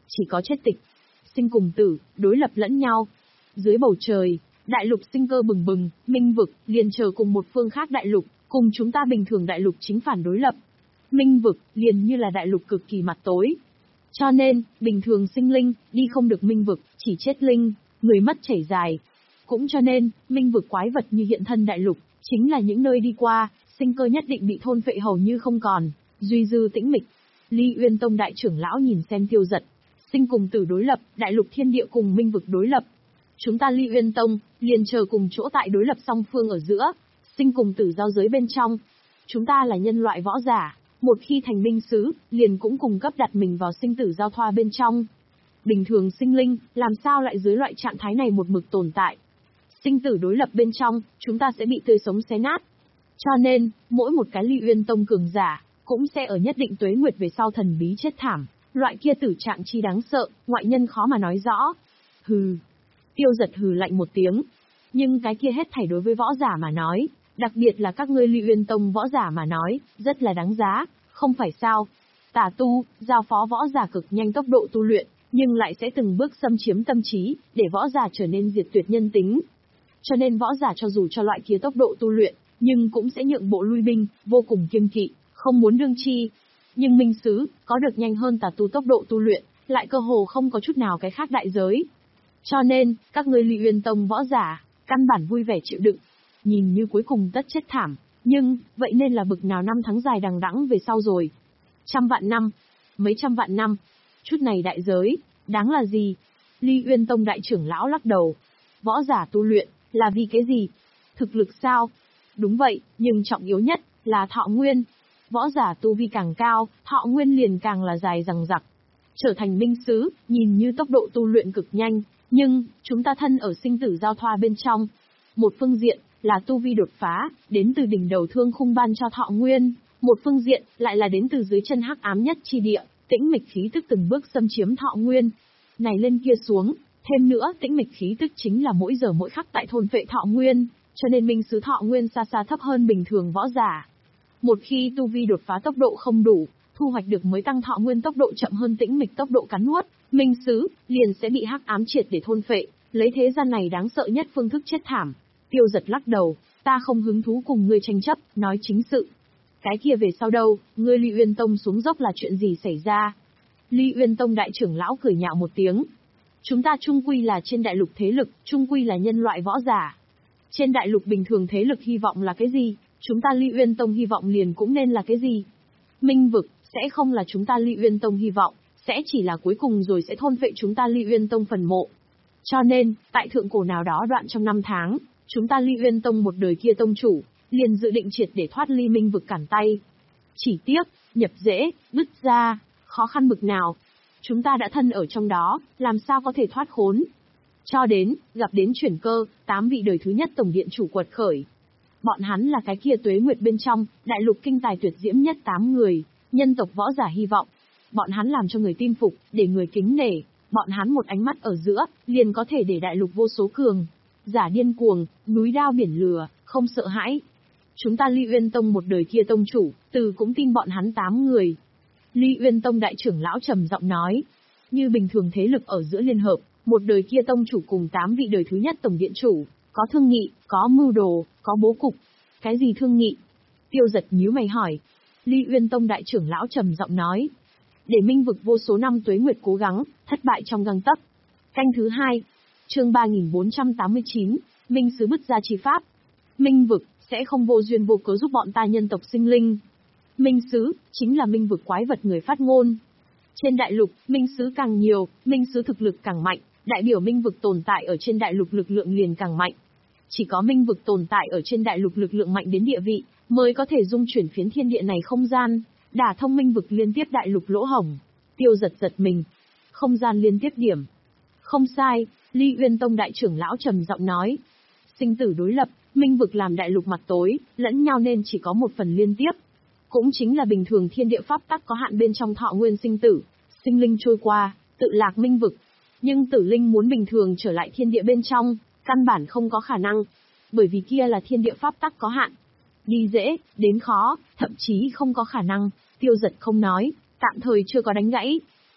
chỉ có chết tịch. Sinh cùng tử, đối lập lẫn nhau. Dưới bầu trời, đại lục sinh cơ bừng bừng, minh vực, liền chờ cùng một phương khác đại lục, cùng chúng ta bình thường đại lục chính phản đối lập. Minh vực, liền như là đại lục cực kỳ mặt tối. Cho nên, bình thường sinh linh, đi không được minh vực, chỉ chết linh, người mất chảy dài. Cũng cho nên, minh vực quái vật như hiện thân đại lục, chính là những nơi đi qua, sinh cơ nhất định bị thôn phệ hầu như không còn, duy dư tĩnh mịch. Ly Uyên Tông đại trưởng lão nhìn xem Tiêu Dật, sinh cùng tử đối lập, đại lục thiên địa cùng minh vực đối lập. Chúng ta Ly Uyên Tông, liền chờ cùng chỗ tại đối lập song phương ở giữa, sinh cùng tử giao giới bên trong. Chúng ta là nhân loại võ giả, một khi thành minh sứ, liền cũng cùng cấp đặt mình vào sinh tử giao thoa bên trong. Bình thường sinh linh, làm sao lại dưới loại trạng thái này một mực tồn tại? Sinh tử đối lập bên trong, chúng ta sẽ bị tươi sống xé nát. Cho nên, mỗi một cái Ly Uyên Tông cường giả, cũng sẽ ở nhất định tuế nguyệt về sau thần bí chết thảm. Loại kia tử trạng chi đáng sợ, ngoại nhân khó mà nói rõ. Hừ. Tiêu Dật hừ lạnh một tiếng. Nhưng cái kia hết thảy đối với võ giả mà nói, đặc biệt là các ngươi Ly Uyên Tông võ giả mà nói, rất là đáng giá, không phải sao? Tà tu, giao phó võ giả cực nhanh tốc độ tu luyện, nhưng lại sẽ từng bước xâm chiếm tâm trí, để võ giả trở nên diệt tuyệt nhân tính. Cho nên võ giả cho dù cho loại kia tốc độ tu luyện, nhưng cũng sẽ nhượng bộ lui binh, vô cùng kiêng kỵ, không muốn đương chi. Nhưng minh sứ, có được nhanh hơn tà tu tốc độ tu luyện, lại cơ hồ không có chút nào cái khác đại giới. Cho nên, các ngươi Ly Uyên Tông võ giả, căn bản vui vẻ chịu đựng, nhìn như cuối cùng tất chết thảm, nhưng, vậy nên là bực nào năm tháng dài đằng đẵng về sau rồi. Trăm vạn năm, mấy trăm vạn năm, chút này đại giới, đáng là gì? Ly Uyên Tông đại trưởng lão lắc đầu. Võ giả tu luyện, là vì cái gì? Thực lực sao? Đúng vậy, nhưng trọng yếu nhất, là thọ nguyên. Võ giả tu vi càng cao, thọ nguyên liền càng là dài dằng dặc. Trở thành minh sứ, nhìn như tốc độ tu luyện cực nhanh, nhưng, chúng ta thân ở sinh tử giao thoa bên trong. Một phương diện, là tu vi đột phá, đến từ đỉnh đầu thương khung ban cho thọ nguyên. Một phương diện, lại là đến từ dưới chân hắc ám nhất chi địa, tĩnh mịch khí tức từng bước xâm chiếm thọ nguyên. Này lên kia xuống, thêm nữa tĩnh mịch khí tức chính là mỗi giờ mỗi khắc tại thôn phệ thọ nguyên, cho nên minh sứ thọ nguyên xa xa thấp hơn bình thường võ giả. Một khi tu vi đột phá tốc độ không đủ, thu hoạch được mới tăng thọ nguyên tốc độ chậm hơn tĩnh mịch tốc độ cắn nuốt, minh sứ liền sẽ bị hắc ám triệt để thôn phệ, lấy thế gian này đáng sợ nhất phương thức chết thảm. Tiêu Dật lắc đầu, ta không hứng thú cùng ngươi tranh chấp, nói chính sự. Cái kia về sau đâu, ngươi Ly Uyên Tông xuống dốc là chuyện gì xảy ra? Ly Uyên Tông đại trưởng lão cười nhạo một tiếng. Chúng ta chung quy là trên đại lục thế lực, chung quy là nhân loại võ giả. Trên đại lục bình thường thế lực hy vọng là cái gì? Chúng ta Ly Uyên Tông hy vọng liền cũng nên là cái gì? Minh vực, sẽ không là chúng ta Ly Uyên Tông hy vọng, sẽ chỉ là cuối cùng rồi sẽ thôn phệ chúng ta Ly Uyên Tông phần mộ. Cho nên, tại thượng cổ nào đó đoạn trong năm tháng, chúng ta Ly Uyên Tông một đời kia tông chủ, liền dự định triệt để thoát ly minh vực cản tay. Chỉ tiếc, nhập dễ, bứt ra, khó khăn bực nào. Chúng ta đã thân ở trong đó, làm sao có thể thoát khốn. Cho đến, gặp đến chuyển cơ, tám vị đời thứ nhất tổng điện chủ quật khởi. Bọn hắn là cái kia tuế nguyệt bên trong, đại lục kinh tài tuyệt diễm nhất tám người, nhân tộc võ giả hy vọng. Bọn hắn làm cho người tin phục, để người kính nể. Bọn hắn một ánh mắt ở giữa, liền có thể để đại lục vô số cường giả điên cuồng, núi đao biển lửa, không sợ hãi. Chúng ta Ly Uyên Tông một đời kia tông chủ, từ cũng tin bọn hắn tám người. Ly Uyên Tông đại trưởng lão trầm giọng nói, như bình thường thế lực ở giữa liên hợp, một đời kia tông chủ cùng tám vị đời thứ nhất tổng điện chủ, có thương nghị, có mưu đồ, có bố cục. Cái gì thương nghị? Tiêu Dật nhíu mày hỏi. Ly Uyên Tông đại trưởng lão trầm giọng nói, để minh vực vô số năm tuế nguyệt cố gắng, thất bại trong gang tấc. Canh thứ hai, chương ba nghìn bốn trăm tám mươi chín, minh sứ bứt ra chi pháp. Minh vực sẽ không vô duyên vô cớ giúp bọn ta nhân tộc sinh linh. Minh sứ chính là minh vực quái vật người phát ngôn. Trên đại lục, minh sứ càng nhiều, minh sứ thực lực càng mạnh, đại biểu minh vực tồn tại ở trên đại lục lực lượng liền càng mạnh. Chỉ có minh vực tồn tại ở trên đại lục lực lượng mạnh đến địa vị, mới có thể dung chuyển phiến thiên địa này không gian, đả thông minh vực liên tiếp đại lục lỗ hổng. Tiêu Dật giật mình. Không gian liên tiếp điểm. Không sai, Ly Uyên Tông đại trưởng lão trầm giọng nói. Sinh tử đối lập, minh vực làm đại lục mặt tối, lẫn nhau nên chỉ có một phần liên tiếp. Cũng chính là bình thường thiên địa pháp tắc có hạn bên trong thọ nguyên sinh tử, sinh linh trôi qua, tự lạc minh vực. Nhưng tử linh muốn bình thường trở lại thiên địa bên trong, căn bản không có khả năng. Bởi vì kia là thiên địa pháp tắc có hạn. Đi dễ, đến khó, thậm chí không có khả năng. Tiêu Dật không nói, tạm thời chưa có đánh gãy.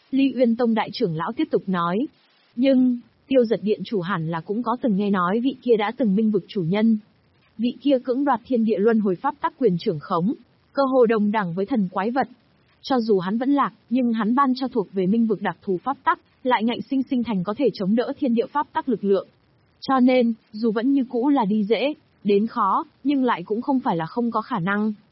Ly Uyên Tông đại trưởng lão tiếp tục nói. Nhưng, Tiêu Giật điện chủ hẳn là cũng có từng nghe nói vị kia đã từng minh vực chủ nhân. Vị kia cưỡng đoạt thiên địa luân hồi pháp tắc quyền trưởng khống, cơ hồ đồng đẳng với thần quái vật. Cho dù hắn vẫn lạc, nhưng hắn ban cho thuộc về minh vực đặc thù pháp tắc, lại ngạnh sinh sinh thành có thể chống đỡ thiên địa pháp tắc lực lượng. Cho nên, dù vẫn như cũ là đi dễ, đến khó, nhưng lại cũng không phải là không có khả năng.